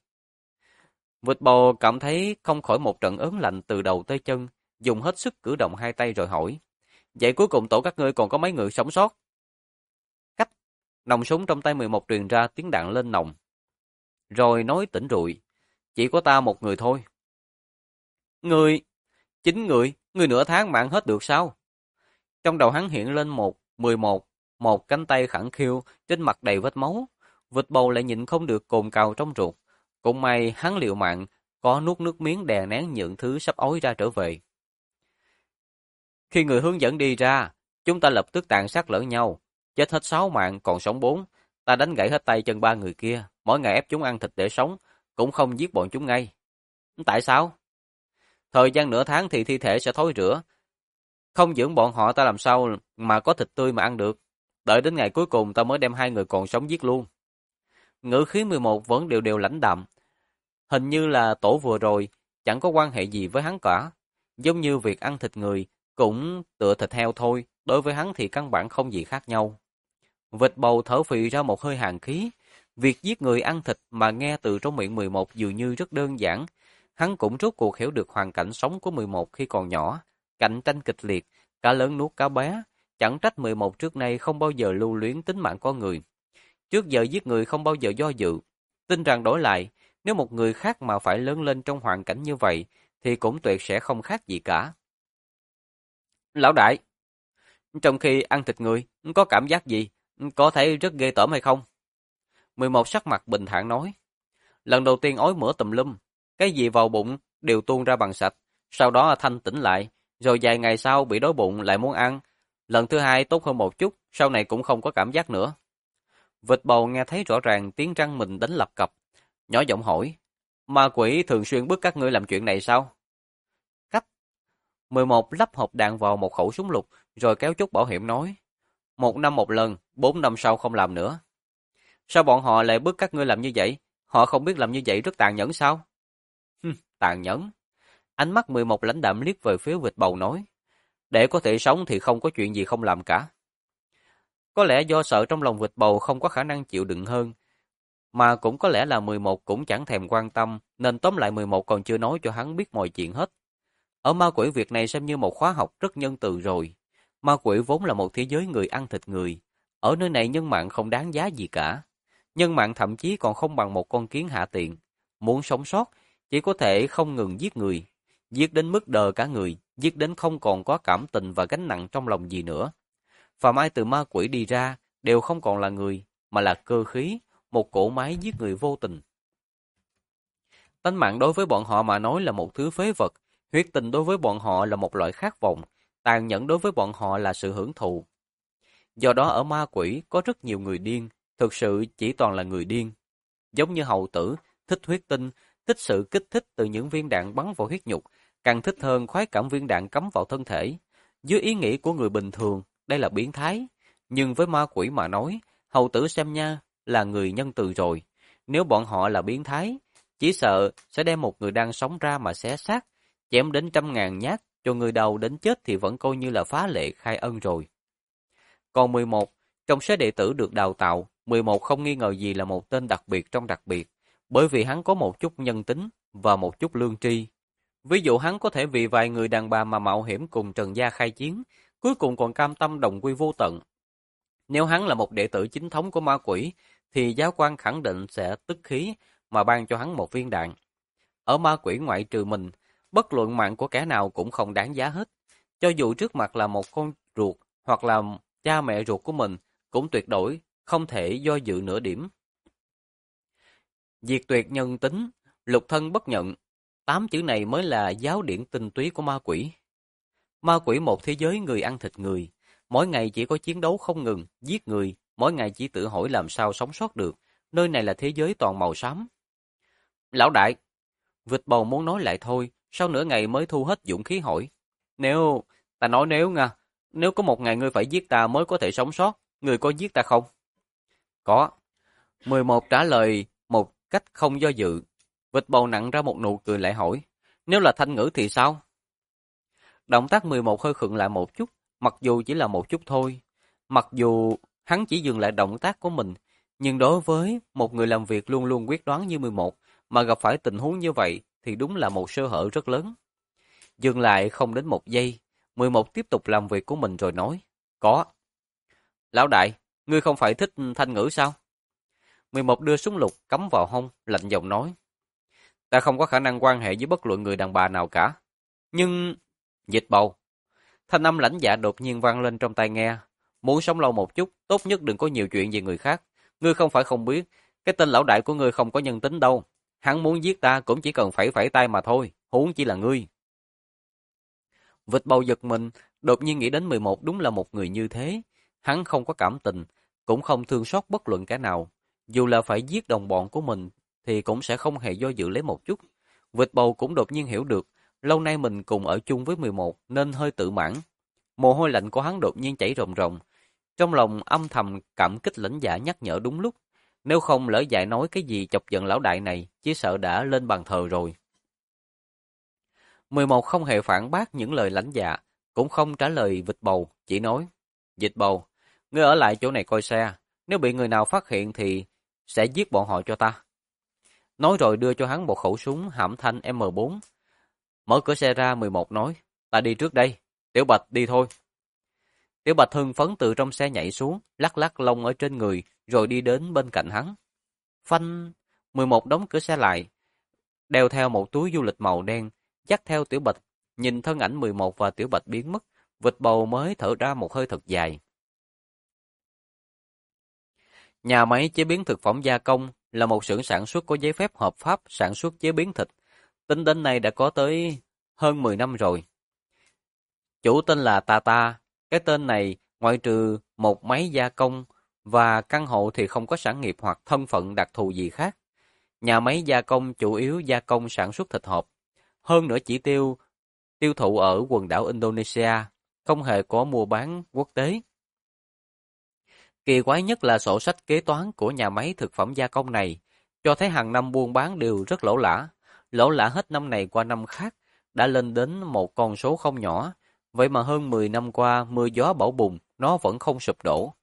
Vịt Bầu cảm thấy không khỏi một trận ớn lạnh từ đầu tới chân, dùng hết sức cử động hai tay rồi hỏi, vậy cuối cùng tổ các ngươi còn có mấy người sống sót? Cách, nòng súng trong tay 11 truyền ra tiếng đạn lên nòng. Rồi nói tỉnh rụi, chỉ có ta một người thôi. Người, 9 người, người nửa tháng mạng hết được sao? Trong đầu hắn hiện lên 11, một cánh tay khẳng khiu, trên mặt đầy vết máu. Vịt Bầu lại nhịn không được cồn cào trong ruột. Cũng may hắn liều mạng, có nuốt nước miếng đè nén những thứ sắp ói ra trở về. Khi người hướng dẫn đi ra, chúng ta lập tức tàn sát lẫn nhau. Chết hết 6 mạng, còn sống 4. Ta đánh gãy hết tay chân 3 người kia, mỗi ngày ép chúng ăn thịt để sống, cũng không giết bọn chúng ngay. Tại sao? Thời gian nửa tháng thì thi thể sẽ thối rữa. Không dưỡng bọn họ ta làm sao mà có thịt tươi mà ăn được. Đợi đến ngày cuối cùng ta mới đem 2 người còn sống giết luôn. Ngữ khí 11 vẫn đều đều lãnh đạm. Hình như là tổ vừa rồi chẳng có quan hệ gì với hắn cả. Giống như việc ăn thịt người cũng tựa thịt heo thôi, đối với hắn thì căn bản không gì khác nhau. Vịt Bầu thở phì ra một hơi hàn khí. Việc giết người ăn thịt mà nghe từ trong miệng 11 dường như rất đơn giản. Hắn cũng rốt cuộc hiểu được hoàn cảnh sống của 11 khi còn nhỏ. Cạnh tranh kịch liệt, cá lớn nuốt cá bé. Chẳng trách 11 trước nay không bao giờ lưu luyến tính mạng con người. Trước giờ giết người không bao giờ do dự. Tin rằng đổi lại, nếu một người khác mà phải lớn lên trong hoàn cảnh như vậy, thì cũng tuyệt sẽ không khác gì cả. Lão đại, trong khi ăn thịt người, có cảm giác gì? Có thể rất ghê tởm hay không? 11 sắc mặt bình thản nói. Lần đầu tiên ói mửa tùm lum, cái gì vào bụng đều tuôn ra bằng sạch, sau đó thanh tỉnh lại, rồi vài ngày sau bị đói bụng lại muốn ăn. Lần thứ hai tốt hơn một chút, sau này cũng không có cảm giác nữa. Vịt Bầu nghe thấy rõ ràng tiếng răng mình đánh lập cập, nhỏ giọng hỏi, ma quỷ thường xuyên bức các ngươi làm chuyện này sao? Cách 11 lắp hộp đạn vào một khẩu súng lục, rồi kéo chốt bảo hiểm nói, 1 năm một lần, 4 năm sau không làm nữa. Sao bọn họ lại bức các ngươi làm như vậy? Họ không biết làm như vậy rất tàn nhẫn sao? Tàn nhẫn. Ánh mắt 11 lãnh đạm liếc về phía Vịt Bầu nói, để có thể sống thì không có chuyện gì không làm cả. Có lẽ do sợ trong lòng Vịt Bầu không có khả năng chịu đựng hơn, mà cũng có lẽ là 11 cũng chẳng thèm quan tâm, nên tóm lại 11 còn chưa nói cho hắn biết mọi chuyện hết. Ở ma quỷ việc này xem như một khóa học rất nhân từ rồi. Ma quỷ vốn là một thế giới người ăn thịt người. Ở nơi này nhân mạng không đáng giá gì cả. Nhân mạng thậm chí còn không bằng một con kiến hạ tiện. Muốn sống sót, chỉ có thể không ngừng giết người. Giết đến mức đờ cả người, giết đến không còn có cảm tình và gánh nặng trong lòng gì nữa. Phàm ai từ ma quỷ đi ra, đều không còn là người, mà là cơ khí, một cỗ máy giết người vô tình. Tánh mạng đối với bọn họ mà nói là một thứ phế vật, huyết tình đối với bọn họ là một loại khát vọng, tàn nhẫn đối với bọn họ là sự hưởng thụ. Do đó ở ma quỷ có rất nhiều người điên, thực sự chỉ toàn là người điên. Giống như hầu tử, thích huyết tinh, thích sự kích thích từ những viên đạn bắn vào huyết nhục, càng thích hơn khoái cảm viên đạn cắm vào thân thể. Dưới ý nghĩ của người bình thường, đây là biến thái. Nhưng với ma quỷ mà nói, hầu tử xem nha là người nhân từ rồi. Nếu bọn họ là biến thái, chỉ sợ sẽ đem một người đang sống ra mà xé xác, chém đến 100.000 nhát, cho người đầu đến chết thì vẫn coi như là phá lệ khai ân rồi. Còn 11, trong số đệ tử được đào tạo, 11 không nghi ngờ gì là một tên đặc biệt trong đặc biệt, bởi vì hắn có một chút nhân tính và một chút lương tri. Ví dụ hắn có thể vì vài người đàn bà mà mạo hiểm cùng Trần Gia khai chiến, cuối cùng còn cam tâm đồng quy vô tận. Nếu hắn là một đệ tử chính thống của ma quỷ, thì giáo quan khẳng định sẽ tức khí mà ban cho hắn một viên đạn. Ở ma quỷ ngoại trừ mình, bất luận mạng của kẻ nào cũng không đáng giá hết. Cho dù trước mặt là một con ruột hoặc là cha mẹ ruột của mình, cũng tuyệt đối không thể do dự nửa điểm. Diệt tuyệt nhân tính, lục thân bất nhận, 8 chữ này mới là giáo điển tinh túy của ma quỷ. Ma quỷ một thế giới người ăn thịt người, mỗi ngày chỉ có chiến đấu không ngừng, giết người, mỗi ngày chỉ tự hỏi làm sao sống sót được, nơi này là thế giới toàn màu xám. Lão đại, vịt bầu muốn nói lại thôi, sau nửa ngày mới thu hết dũng khí hỏi. Ta nói nếu nha, nếu có một ngày ngươi phải giết ta mới có thể sống sót, ngươi có giết ta không? Có. 11 trả lời một cách không do dự. Vịt bầu nặng ra một nụ cười lại hỏi, nếu là thanh ngữ thì sao? Động tác 11 hơi khựng lại một chút, mặc dù chỉ là một chút thôi. Mặc dù hắn chỉ dừng lại động tác của mình, nhưng đối với một người làm việc luôn luôn quyết đoán như 11, mà gặp phải tình huống như vậy thì đúng là một sơ hở rất lớn. Dừng lại không đến một giây, 11 tiếp tục làm việc của mình rồi nói, có. Lão đại, ngươi không phải thích thanh ngữ sao? 11 đưa súng lục cắm vào hông, lạnh giọng nói, ta không có khả năng quan hệ với bất luận người đàn bà nào cả. Nhưng... Dịch bầu. Thanh âm lãnh dạ đột nhiên vang lên trong tai nghe. Muốn sống lâu một chút, tốt nhất đừng có nhiều chuyện về người khác. Ngươi không phải không biết, cái tên lão đại của ngươi không có nhân tính đâu. Hắn muốn giết ta cũng chỉ cần phẩy tay mà thôi, huống chỉ là ngươi. Vịt bầu giật mình, đột nhiên nghĩ đến 11 đúng là một người như thế. Hắn không có cảm tình, cũng không thương xót bất luận kẻ nào. Dù là phải giết đồng bọn của mình, thì cũng sẽ không hề do dự lấy một chút. Vịt bầu cũng đột nhiên hiểu được, lâu nay mình cùng ở chung với 11 nên hơi tự mãn. Mồ hôi lạnh của hắn đột nhiên chảy ròng ròng. Trong lòng âm thầm cảm kích lãnh dạ nhắc nhở đúng lúc. Nếu không lỡ dại nói cái gì chọc giận lão đại này, chỉ sợ đã lên bàn thờ rồi. 11 không hề phản bác những lời lãnh dạ, cũng không trả lời vịt bầu, chỉ nói, Vịt bầu, ngươi ở lại chỗ này coi xe, nếu bị người nào phát hiện thì sẽ giết bọn họ cho ta. Nói rồi đưa cho hắn một khẩu súng hãm thanh M4. Mở cửa xe ra 11 nói, ta đi trước đây, Tiểu Bạch đi thôi. Tiểu Bạch hưng phấn từ trong xe nhảy xuống, lắc lắc lông ở trên người, rồi đi đến bên cạnh hắn. Phanh, 11 đóng cửa xe lại, đeo theo một túi du lịch màu đen, dắt theo Tiểu Bạch, nhìn thân ảnh 11 và Tiểu Bạch biến mất, vịt bầu mới thở ra một hơi thật dài. Nhà máy chế biến thực phẩm gia công là một xưởng sản xuất có giấy phép hợp pháp sản xuất chế biến thịt. Tính đến nay đã có tới hơn 10 năm rồi. Chủ tên là Tata, cái tên này ngoại trừ một máy gia công và căn hộ thì không có sản nghiệp hoặc thân phận đặc thù gì khác. Nhà máy gia công chủ yếu gia công sản xuất thịt hộp. Hơn nữa chỉ tiêu thụ ở quần đảo Indonesia, không hề có mua bán quốc tế. Kỳ quái nhất là sổ sách kế toán của nhà máy thực phẩm gia công này, cho thấy hàng năm buôn bán đều rất lỗ lã hết năm này qua năm khác, đã lên đến một con số không nhỏ, vậy mà hơn 10 năm qua mưa gió bão bùng, nó vẫn không sụp đổ.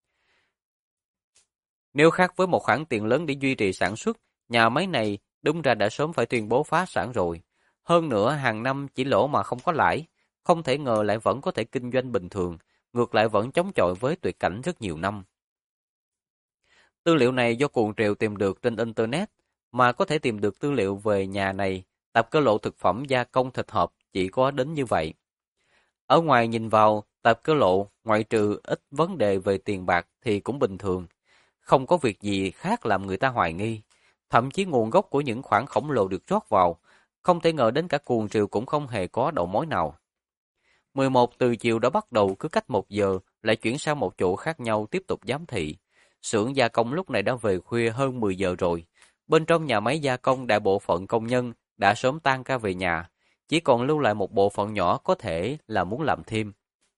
Nếu khác với một khoản tiền lớn để duy trì sản xuất, nhà máy này đúng ra đã sớm phải tuyên bố phá sản rồi. Hơn nữa hàng năm chỉ lỗ mà không có lãi, không thể ngờ lại vẫn có thể kinh doanh bình thường, ngược lại vẫn chống chọi với tuyệt cảnh rất nhiều năm. Tư liệu này do Cuồng Triều tìm được trên Internet, mà có thể tìm được tư liệu về nhà này, tạp cơ lộ thực phẩm gia công thịt hộp chỉ có đến như vậy. Ở ngoài nhìn vào, tạp cơ lộ, ngoại trừ ít vấn đề về tiền bạc thì cũng bình thường. Không có việc gì khác làm người ta hoài nghi. Thậm chí nguồn gốc của những khoản khổng lồ được rót vào, không thể ngờ đến cả Cuồng Triều cũng không hề có đầu mối nào. 11 từ chiều đã bắt đầu, cứ cách 1 giờ lại chuyển sang một chỗ khác nhau tiếp tục giám thị. Xưởng gia công lúc này đã về khuya hơn 10 giờ rồi. Bên trong nhà máy gia công đại bộ phận công nhân đã sớm tan ca về nhà, chỉ còn lưu lại một bộ phận nhỏ có thể là muốn làm thêm.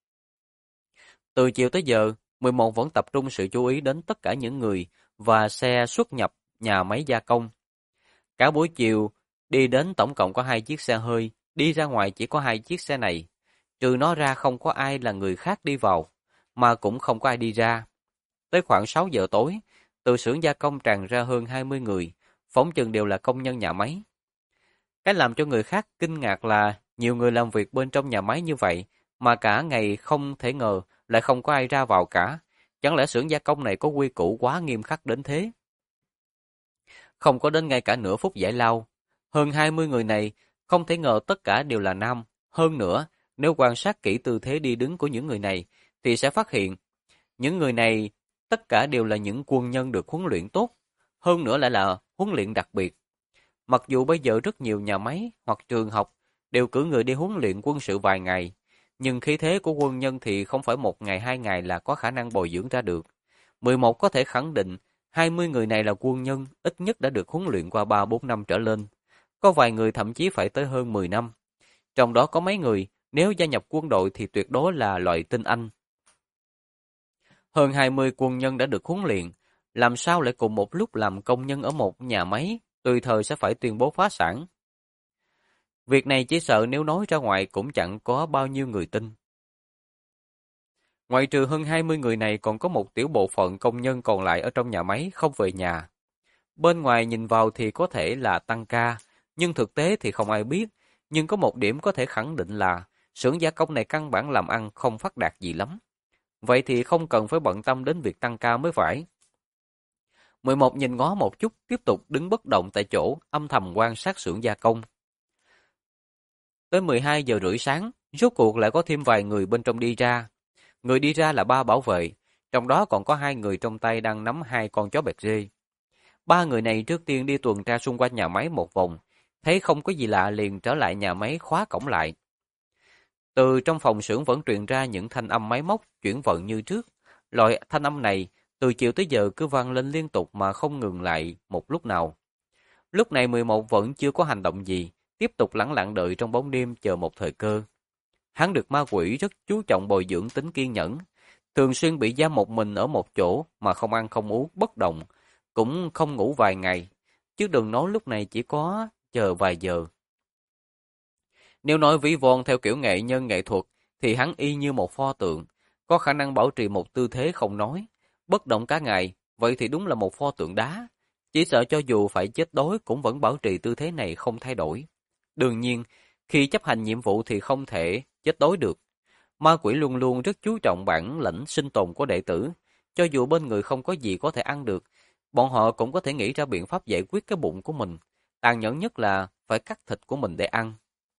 Từ chiều tới giờ, 11 vẫn tập trung sự chú ý đến tất cả những người và xe xuất nhập nhà máy gia công. Cả buổi chiều, đi đến tổng cộng có 2 chiếc xe hơi, đi ra ngoài chỉ có 2 chiếc xe này. Trừ nó ra không có ai là người khác đi vào, mà cũng không có ai đi ra. Tới khoảng 6 giờ tối, từ xưởng gia công tràn ra hơn 20 người, phỏng chừng đều là công nhân nhà máy. Cái làm cho người khác kinh ngạc là nhiều người làm việc bên trong nhà máy như vậy, mà cả ngày không thể ngờ lại không có ai ra vào cả. Chẳng lẽ xưởng gia công này có quy củ quá nghiêm khắc đến thế? Không có đến ngay cả nửa phút giải lao. Hơn 20 người này, không thể ngờ tất cả đều là nam. Hơn nữa, nếu quan sát kỹ tư thế đi đứng của những người này, thì sẽ phát hiện những người này tất cả đều là những quân nhân được huấn luyện tốt, hơn nữa lại là huấn luyện đặc biệt. Mặc dù bây giờ rất nhiều nhà máy hoặc trường học đều cử người đi huấn luyện quân sự vài ngày, nhưng khí thế của quân nhân thì không phải 1 ngày 2 ngày là có khả năng bồi dưỡng ra được. 11 có thể khẳng định 20 người này là quân nhân ít nhất đã được huấn luyện qua 3-4 năm trở lên. Có vài người thậm chí phải tới hơn 10 năm. Trong đó có mấy người nếu gia nhập quân đội thì tuyệt đối là loại tinh anh. Hơn 20 quân nhân đã được huấn luyện, làm sao lại cùng một lúc làm công nhân ở một nhà máy, tùy thời sẽ phải tuyên bố phá sản. Việc này chỉ sợ nếu nói ra ngoài cũng chẳng có bao nhiêu người tin. Ngoại trừ hơn 20 người này còn có một tiểu bộ phận công nhân còn lại ở trong nhà máy không về nhà. Bên ngoài nhìn vào thì có thể là tăng ca, nhưng thực tế thì không ai biết. Nhưng có một điểm có thể khẳng định là xưởng gia công này căn bản làm ăn không phát đạt gì lắm. Vậy thì không cần phải bận tâm đến việc tăng ca mới phải. 11 nhìn ngó một chút, tiếp tục đứng bất động tại chỗ, âm thầm quan sát xưởng gia công. Tới 12 giờ rưỡi sáng, rốt cuộc lại có thêm vài người bên trong đi ra. Người đi ra là 3 bảo vệ, trong đó còn có 2 người trong tay đang nắm 2 con chó bẹt rê. 3 người này trước tiên đi tuần tra xung quanh nhà máy một vòng, thấy không có gì lạ liền trở lại nhà máy khóa cổng lại. Từ trong phòng xưởng vẫn truyền ra những thanh âm máy móc chuyển vận như trước. Loại thanh âm này từ chiều tới giờ cứ vang lên liên tục mà không ngừng lại một lúc nào. Lúc này 11 vẫn chưa có hành động gì, tiếp tục lẳng lặng đợi trong bóng đêm chờ một thời cơ. Hắn được ma quỷ rất chú trọng bồi dưỡng tính kiên nhẫn, thường xuyên bị giam một mình ở một chỗ mà không ăn không uống, bất động, cũng không ngủ vài ngày, chứ đừng nói lúc này chỉ có chờ vài giờ. Nếu nói ví von theo kiểu nghệ nhân nghệ thuật, thì hắn y như một pho tượng, có khả năng bảo trì một tư thế không nói, bất động cả ngày, vậy thì đúng là một pho tượng đá. Chỉ sợ cho dù phải chết đói cũng vẫn bảo trì tư thế này không thay đổi. Đương nhiên, khi chấp hành nhiệm vụ thì không thể chết đói được. Ma quỷ luôn luôn rất chú trọng bản lĩnh sinh tồn của đệ tử, cho dù bên người không có gì có thể ăn được, bọn họ cũng có thể nghĩ ra biện pháp giải quyết cái bụng của mình. Tàn nhẫn nhất là phải cắt thịt của mình để ăn.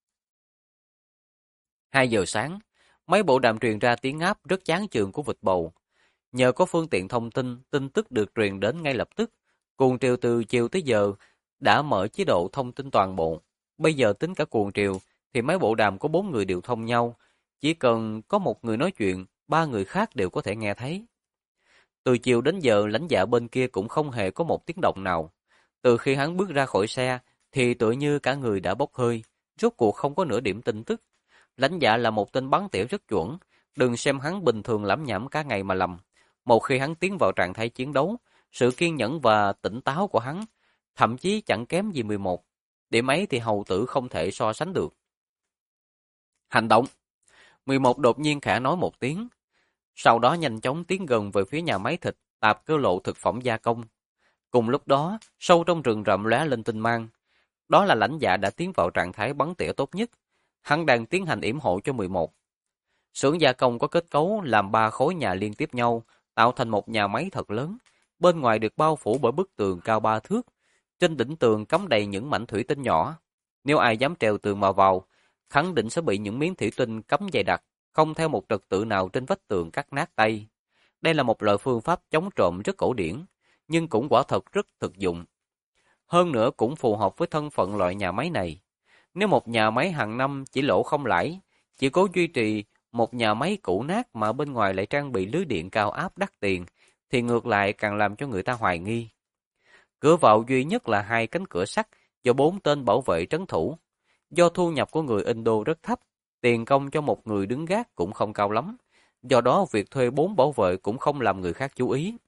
2 giờ sáng, mấy bộ đàm truyền ra tiếng áp rất chán chường của vịt bầu. Nhờ có phương tiện thông tin, tin tức được truyền đến ngay lập tức. Cuồng Triều từ chiều tới giờ đã mở chế độ thông tin toàn bộ. Bây giờ tính cả Cuồng Triều thì mấy bộ đàm có 4 người đều thông nhau. Chỉ cần có một người nói chuyện, 3 người khác đều có thể nghe thấy. Từ chiều đến giờ lãnh dạ bên kia cũng không hề có một tiếng động nào. Từ khi hắn bước ra khỏi xe thì tựa như cả người đã bốc hơi, rốt cuộc không có nửa điểm tin tức. Lãnh dạ là một tên bắn tỉa rất chuẩn, đừng xem hắn bình thường lẩm nhẩm cả ngày mà lầm. Một khi hắn tiến vào trạng thái chiến đấu, sự kiên nhẫn và tỉnh táo của hắn thậm chí chẳng kém gì 11. Điểm ấy thì hầu tử không thể so sánh được. Hành động! 11 đột nhiên khẽ nói một tiếng, sau đó nhanh chóng tiến gần về phía nhà máy thịt, tạp cơ lộ thực phẩm gia công. Cùng lúc đó, sâu trong rừng rậm lóe lên tinh mang. Đó là Lãnh Dạ đã tiến vào trạng thái bắn tỉa tốt nhất. Hắn đang tiến hành yểm hộ cho 11. Xưởng gia công có kết cấu làm 3 khối nhà liên tiếp nhau, tạo thành một nhà máy thật lớn. Bên ngoài được bao phủ bởi bức tường cao 3 thước. Trên đỉnh tường cắm đầy những mảnh thủy tinh nhỏ. Nếu ai dám trèo tường mà vào, khẳng định sẽ bị những miếng thủy tinh cắm dày đặc, không theo một trật tự nào trên vách tường cắt nát tay. Đây là một loại phương pháp chống trộm rất cổ điển, nhưng cũng quả thật rất thực dụng. Hơn nữa cũng phù hợp với thân phận loại nhà máy này. Nếu một nhà máy hàng năm chỉ lỗ không lãi, chỉ cố duy trì một nhà máy cũ nát mà bên ngoài lại trang bị lưới điện cao áp đắt tiền, thì ngược lại càng làm cho người ta hoài nghi. Cửa vào duy nhất là 2 cánh cửa sắt do 4 tên bảo vệ trấn thủ. Do thu nhập của người Indo rất thấp, tiền công cho một người đứng gác cũng không cao lắm. Do đó việc thuê 4 bảo vệ cũng không làm người khác chú ý.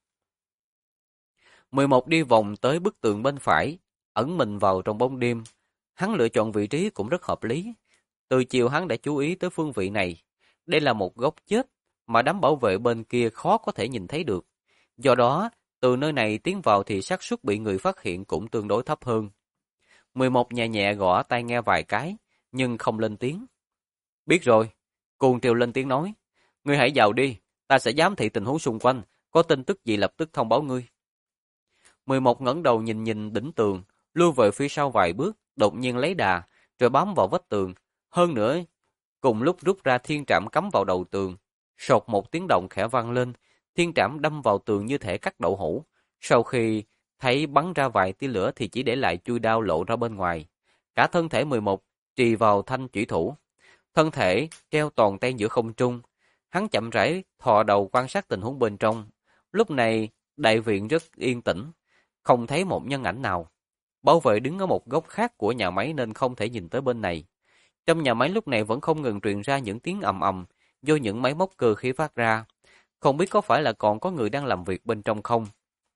11 đi vòng tới bức tường bên phải, ẩn mình vào trong bóng đêm. Hắn lựa chọn vị trí cũng rất hợp lý. Từ chiều hắn đã chú ý tới phương vị này. Đây là một góc chết mà đám bảo vệ bên kia khó có thể nhìn thấy được. Do đó, từ nơi này tiến vào thì xác suất bị người phát hiện cũng tương đối thấp hơn. 11 nhẹ nhẹ gõ tai nghe vài cái, nhưng không lên tiếng. Biết rồi, Cuồng Triều lên tiếng nói. Ngươi hãy vào đi, ta sẽ giám thị tình huống xung quanh, có tin tức gì lập tức thông báo ngươi. 11 ngẩng đầu nhìn nhìn đỉnh tường, lui về phía sau vài bước, đột nhiên lấy đà, rồi bám vào vách tường. Hơn nữa, cùng lúc rút ra thiên trảm cắm vào đầu tường. Sột một tiếng động khẽ vang lên, thiên trảm đâm vào tường như thể cắt đậu hũ. Sau khi thấy bắn ra vài tia lửa thì chỉ để lại chui đao lộ ra bên ngoài. Cả thân thể 11 trì vào thanh chủy thủ. Thân thể treo toàn tay giữa không trung. Hắn chậm rãi thò đầu quan sát tình huống bên trong. Lúc này, đại viện rất yên tĩnh, không thấy một nhân ảnh nào. Bảo vệ đứng ở một góc khác của nhà máy nên không thể nhìn tới bên này. Trong nhà máy lúc này vẫn không ngừng truyền ra những tiếng ầm ầm do những máy móc cơ khí phát ra. Không biết có phải là còn có người đang làm việc bên trong không?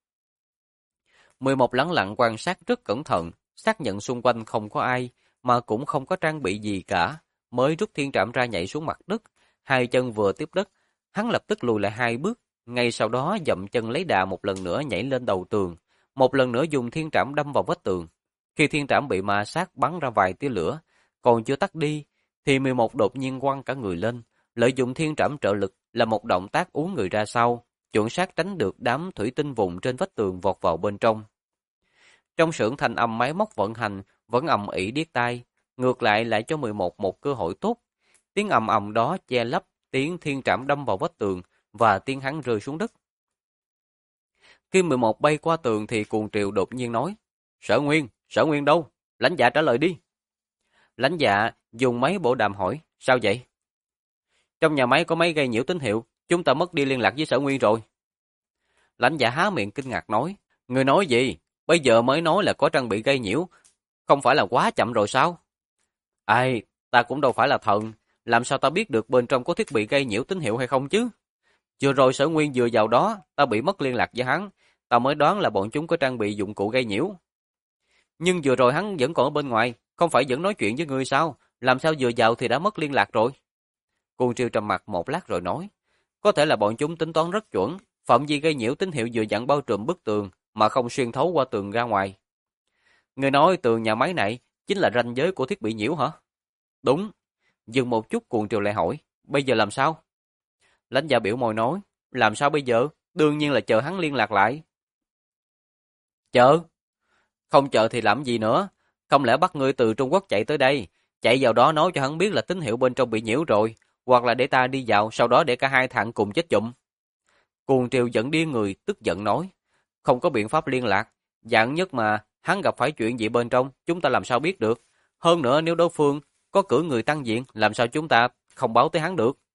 11 lắng lặng quan sát rất cẩn thận, xác nhận xung quanh không có ai, mà cũng không có trang bị gì cả, mới rút thiên trảm ra nhảy xuống mặt đất. 2 chân vừa tiếp đất, hắn lập tức lùi lại 2 bước, ngay sau đó dậm chân lấy đà một lần nữa nhảy lên đầu tường, một lần nữa dùng thiên trảm đâm vào vách tường. Khi thiên trảm bị ma sát bắn ra vài tia lửa, còn chưa tắt đi, thì 11 đột nhiên quăng cả người lên, lợi dụng thiên trảm trợ lực là một động tác uốn người ra sau, chuẩn xác tránh được đám thủy tinh vụn trên vách tường vọt vào bên trong. Trong xưởng thanh âm máy móc vận hành vẫn ầm ĩ điếc tai, ngược lại cho 11 một cơ hội tốt. Tiếng ầm ầm đó che lấp tiếng thiên trảm đâm vào vách tường và tiếng hắn rơi xuống đất. Khi 11 bay qua tường thì Cuồng Triều đột nhiên nói: Sở Nguyên đâu? Lãnh Dạ trả lời đi. Lãnh Dạ dùng máy bộ đàm hỏi: Sao vậy? Trong nhà máy có máy gây nhiễu tín hiệu, chúng ta mất đi liên lạc với Sở Nguyên rồi. Lãnh Dạ há miệng kinh ngạc nói: Người nói gì? Bây giờ mới nói là có trang bị gây nhiễu, không phải là quá chậm rồi sao? Ai, ta cũng đâu phải là thần, làm sao ta biết được bên trong có thiết bị gây nhiễu tín hiệu hay không chứ? Vừa rồi Sở Nguyên vừa vào đó, ta bị mất liên lạc với hắn, ta mới đoán là bọn chúng có trang bị dụng cụ gây nhiễu. Nhưng vừa rồi hắn vẫn còn ở bên ngoài, không phải vẫn nói chuyện với ngươi sao? Làm sao vừa vào thì đã mất liên lạc rồi? Cuồng Triều trầm mặt một lát rồi nói: Có thể là bọn chúng tính toán rất chuẩn, phạm vi gây nhiễu tín hiệu vừa dặn bao trùm bức tường mà không xuyên thấu qua tường ra ngoài. Người nói tường nhà máy này chính là ranh giới của thiết bị nhiễu hả? Đúng. Dừng một chút Cuồng Triều lại hỏi: Bây giờ làm sao? Lãnh Dạ biểu môi nói: Làm sao bây giờ? Đương nhiên là chờ hắn liên lạc lại. Chờ? Không chờ thì làm gì nữa? Không lẽ bắt ngươi từ Trung Quốc chạy tới đây, chạy vào đó nói cho hắn biết là tín hiệu bên trong bị nhiễu rồi, hoặc là để ta đi vào, sau đó để cả hai thằng cùng chết chụm? Cuồng Triều giận điên người, tức giận nói: Không có biện pháp liên lạc, dạng nhất mà hắn gặp phải chuyện gì bên trong, chúng ta làm sao biết được? Hơn nữa nếu đối phương có cử người tăng diện, làm sao chúng ta không báo tới hắn được?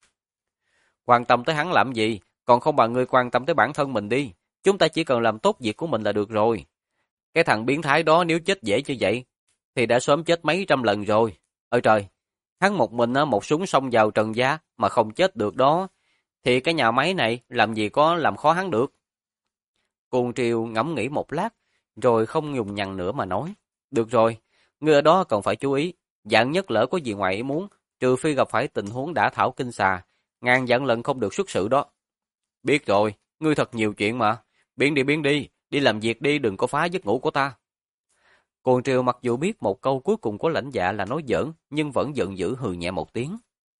Quan tâm tới hắn làm gì, còn không bằng ngươi quan tâm tới bản thân mình đi. Chúng ta chỉ cần làm tốt việc của mình là được rồi. Cái thằng biến thái đó nếu chết dễ như vậy, thì đã sớm chết mấy trăm lần rồi. Ôi trời, hắn một mình một súng xông vào trần giá mà không chết được đó, thì cái nhà máy này làm gì có làm khó hắn được. Cuồng Triều ngẫm nghĩ một lát, rồi không dùng nhằn nữa mà nói: Được rồi, ngươi ở đó còn phải chú ý, dạng nhất lỡ có gì ngoài ý muốn, trừ phi gặp phải tình huống đả thảo kinh xà, ngàn vạn lần không được xuất sự đó. Biết rồi, ngươi thật nhiều chuyện mà. Biến đi, đi làm việc đi, đừng có phá giấc ngủ của ta. Cuồng Triều mặc dù biết một câu cuối cùng của lãnh dạ là nói giỡn, nhưng vẫn giận dữ hừ nhẹ một tiếng.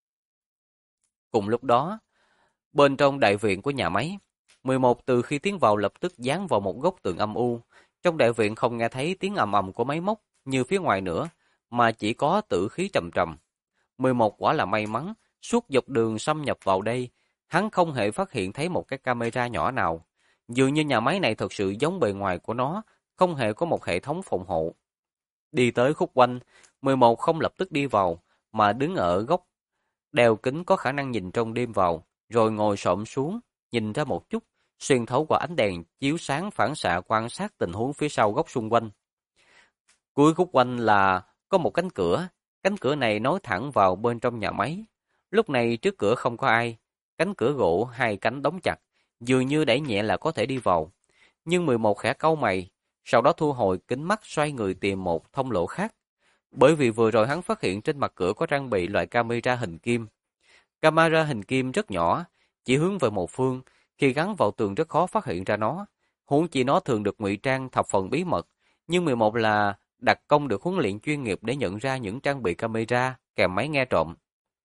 Cùng lúc đó, bên trong đại viện của nhà máy, 11 từ khi tiến vào lập tức dán vào một góc tường âm u. Trong đại viện không nghe thấy tiếng ầm ầm của máy móc như phía ngoài nữa, mà chỉ có tử khí trầm trầm. 11 quả là may mắn, suốt dọc đường xâm nhập vào đây, hắn không hề phát hiện thấy một cái camera nhỏ nào. Dường như nhà máy này thật sự giống bề ngoài của nó, không hề có một hệ thống phòng hộ. Đi tới khúc quanh, 11 không lập tức đi vào, mà đứng ở góc đeo kính có khả năng nhìn trong đêm vào, rồi ngồi xổm xuống, nhìn ra một chút, xuyên thấu qua ánh đèn chiếu sáng phản xạ quan sát tình huống phía sau góc xung quanh. Cuối khúc quanh là có một cánh cửa này nối thẳng vào bên trong nhà máy. Lúc này trước cửa không có ai, cánh cửa gỗ hai cánh đóng chặt, dường như đẩy nhẹ là có thể đi vào. Nhưng 11 khẽ cau mày, sau đó thu hồi kính mắt xoay người tìm một thông lộ khác. Bởi vì vừa rồi hắn phát hiện trên mặt cửa có trang bị loại camera hình kim. Camera hình kim rất nhỏ, chỉ hướng về một phương, khi gắn vào tường rất khó phát hiện ra nó. Huống chi nó thường được ngụy trang thập phần bí mật, nhưng 11 là đặc công được huấn luyện chuyên nghiệp để nhận ra những trang bị camera kèm máy nghe trộm.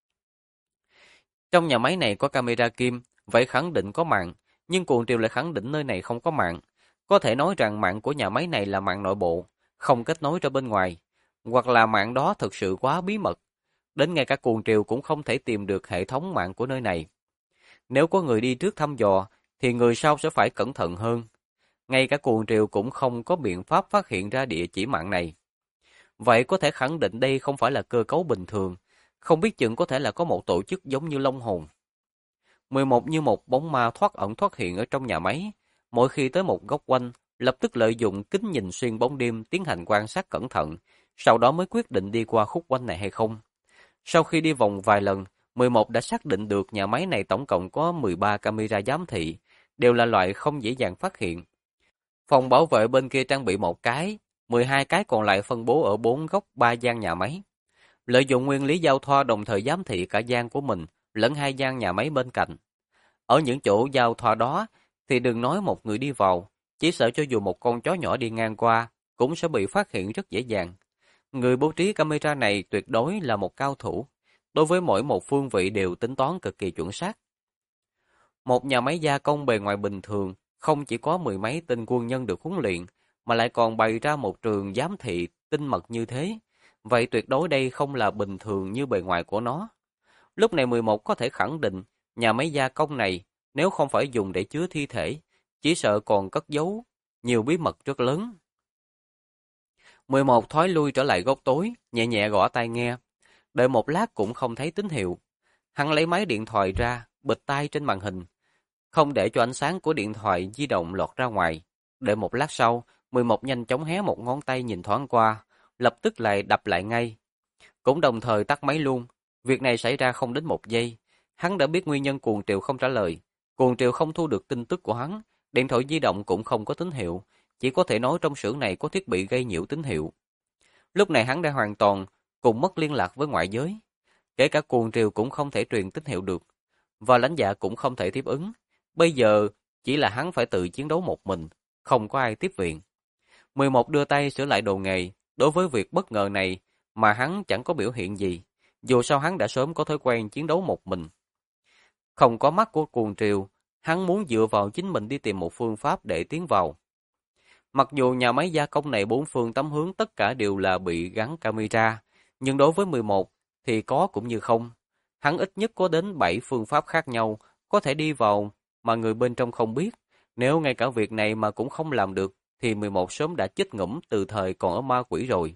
Trong nhà máy này có camera kim, vậy khẳng định có mạng, nhưng Cuồng Triều lại khẳng định nơi này không có mạng. Có thể nói rằng mạng của nhà máy này là mạng nội bộ, không kết nối ra bên ngoài, hoặc là mạng đó thực sự quá bí mật. Đến ngay cả Cuồng Triều cũng không thể tìm được hệ thống mạng của nơi này. Nếu có người đi trước thăm dò, thì người sau sẽ phải cẩn thận hơn. Ngay cả Cuồng Triều cũng không có biện pháp phát hiện ra địa chỉ mạng này. Vậy có thể khẳng định đây không phải là cơ cấu bình thường, không biết chừng có thể là có một tổ chức giống như Long Hồn. 11 như một bóng ma thoát ẩn thoát hiện ở trong nhà máy, mỗi khi tới một góc quanh, lập tức lợi dụng kính nhìn xuyên bóng đêm tiến hành quan sát cẩn thận, sau đó mới quyết định đi qua khúc quanh này hay không. Sau khi đi vòng vài lần, 11 đã xác định được nhà máy này tổng cộng có 13 camera giám thị, đều là loại không dễ dàng phát hiện. Phòng bảo vệ bên kia trang bị một cái, 12 cái còn lại phân bố ở 4 góc 3 gian nhà máy. Lợi dụng nguyên lý giao thoa đồng thời giám thị cả gian của mình, lẫn hai gian nhà máy bên cạnh. Ở những chỗ giao thoa đó, thì đừng nói một người đi vào, chỉ sợ cho dù một con chó nhỏ đi ngang qua, cũng sẽ bị phát hiện rất dễ dàng. Người bố trí camera này tuyệt đối là một cao thủ, đối với mỗi một phương vị đều tính toán cực kỳ chuẩn xác. Một nhà máy gia công bề ngoài bình thường, không chỉ có mười mấy tên quân nhân được huấn luyện, mà lại còn bày ra một trường giám thị tinh mật như thế. Vậy tuyệt đối đây không là bình thường như bề ngoài của nó. Lúc này 11 có thể khẳng định, nhà máy gia công này, nếu không phải dùng để chứa thi thể, chỉ sợ còn cất giấu nhiều bí mật rất lớn. 11 thoái lui trở lại góc tối, nhẹ nhẹ gõ tai nghe. Đợi một lát cũng không thấy tín hiệu. Hắn lấy máy điện thoại ra, bịt tai trên màn hình, không để cho ánh sáng của điện thoại di động lọt ra ngoài. Đợi một lát sau, 11 nhanh chóng hé một ngón tay nhìn thoáng qua, lập tức lại đập lại ngay. Cũng đồng thời tắt máy luôn. Việc này xảy ra không đến một giây. Hắn đã biết nguyên nhân Cuồng Triều không trả lời. Cuồng Triều không thu được tin tức của hắn, điện thoại di động cũng không có tín hiệu, chỉ có thể nói trong xưởng này có thiết bị gây nhiễu tín hiệu. Lúc này hắn đã hoàn toàn cùng mất liên lạc với ngoại giới. Kể cả Cuồng Triều cũng không thể truyền tín hiệu được, và lãnh dạ cũng không thể tiếp ứng. Bây giờ chỉ là hắn phải tự chiến đấu một mình, không có ai tiếp viện. 11 đưa tay sửa lại đồ nghề, đối với việc bất ngờ này mà hắn chẳng có biểu hiện gì, dù sao hắn đã sớm có thói quen chiến đấu một mình. Không có mắt của Cuồng Triều, hắn muốn dựa vào chính mình đi tìm một phương pháp để tiến vào. Mặc dù nhà máy gia công này bốn phương tám hướng tất cả đều là bị gắn camera, nhưng đối với 11 thì có cũng như không. Hắn ít nhất có đến 7 phương pháp khác nhau có thể đi vào mà người bên trong không biết. Nếu ngay cả việc này mà cũng không làm được, thì 11 sớm đã chết ngủm từ thời còn ở ma quỷ rồi.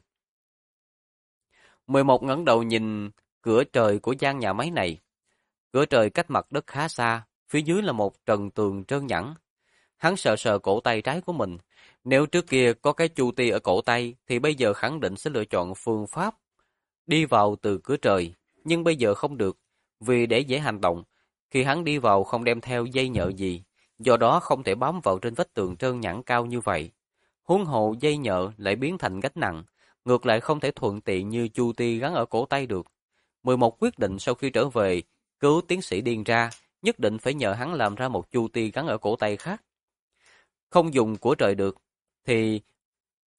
11 ngẩng đầu nhìn cửa trời của gian nhà máy này. Cửa trời cách mặt đất khá xa, phía dưới là một trần tường trơn nhẵn. Hắn sờ sờ cổ tay trái của mình. Nếu trước kia có cái chu ti ở cổ tay, thì bây giờ khẳng định sẽ lựa chọn phương pháp đi vào từ cửa trời. Nhưng bây giờ không được, vì để dễ hành động, khi hắn đi vào không đem theo dây nhợ gì, do đó không thể bám vào trên vách tường trơn nhẵn cao như vậy. Huống hồ dây nhợ lại biến thành gánh nặng, ngược lại không thể thuận tiện như chu ti gắn ở cổ tay được. 11 quyết định sau khi trở về, cứu tiến sĩ điên ra, nhất định phải nhờ hắn làm ra một chu ti gắn ở cổ tay khác. Không dùng của trời được, thì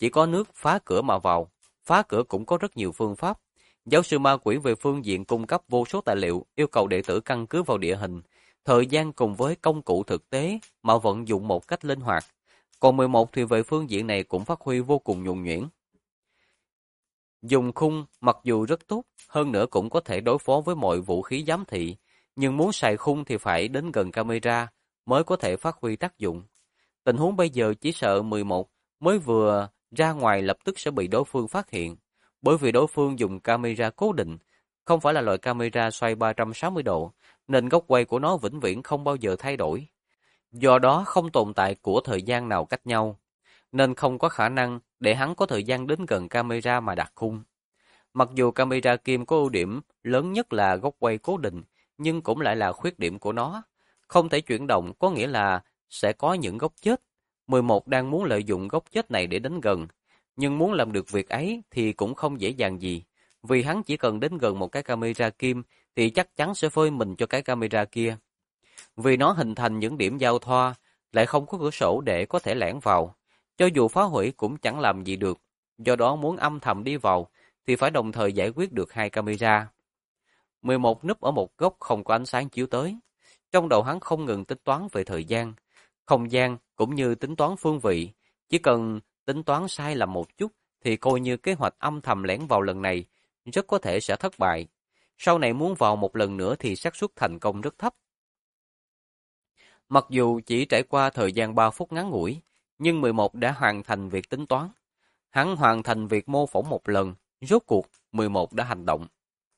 chỉ có nước phá cửa mà vào. Phá cửa cũng có rất nhiều phương pháp. Giáo sư ma quỷ về phương diện cung cấp vô số tài liệu, yêu cầu đệ tử căn cứ vào địa hình, thời gian cùng với công cụ thực tế mà vận dụng một cách linh hoạt. Còn 11 thì về phương diện này cũng phát huy vô cùng nhuần nhuyễn. Dùng khung mặc dù rất tốt, hơn nữa cũng có thể đối phó với mọi vũ khí giám thị, nhưng muốn xài khung thì phải đến gần camera mới có thể phát huy tác dụng. Tình huống bây giờ chỉ sợ 11 mới vừa ra ngoài lập tức sẽ bị đối phương phát hiện, bởi vì đối phương dùng camera cố định, không phải là loại camera xoay 360 độ, nên góc quay của nó vĩnh viễn không bao giờ thay đổi. Do đó không tồn tại của thời gian nào cách nhau, nên không có khả năng để hắn có thời gian đến gần camera mà đặt khung. Mặc dù camera kim có ưu điểm lớn nhất là góc quay cố định, nhưng cũng lại là khuyết điểm của nó. Không thể chuyển động có nghĩa là sẽ có những góc chết. 11 đang muốn lợi dụng góc chết này để đến gần, nhưng muốn làm được việc ấy thì cũng không dễ dàng gì, vì hắn chỉ cần đến gần một cái camera kim thì chắc chắn sẽ phơi mình cho cái camera kia. Vì nó hình thành những điểm giao thoa, lại không có cửa sổ để có thể lẻn vào. Cho dù phá hủy cũng chẳng làm gì được, do đó muốn âm thầm đi vào thì phải đồng thời giải quyết được hai camera. 11 núp ở một góc không có ánh sáng chiếu tới. Trong đầu hắn không ngừng tính toán về thời gian, không gian cũng như tính toán phương vị. Chỉ cần tính toán sai lầm một chút thì coi như kế hoạch âm thầm lẻn vào lần này rất có thể sẽ thất bại. Sau này muốn vào một lần nữa thì xác suất thành công rất thấp. Mặc dù chỉ trải qua thời gian 3 phút ngắn ngủi, nhưng 11 đã hoàn thành việc tính toán. Hắn hoàn thành việc mô phỏng một lần, rốt cuộc 11 đã hành động.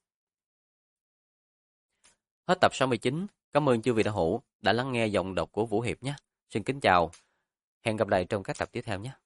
Hết tập 69, cảm ơn chư vị đạo hữu đã lắng nghe giọng đọc của Vũ Hiệp nhé. Xin kính chào, hẹn gặp lại trong các tập tiếp theo nhé.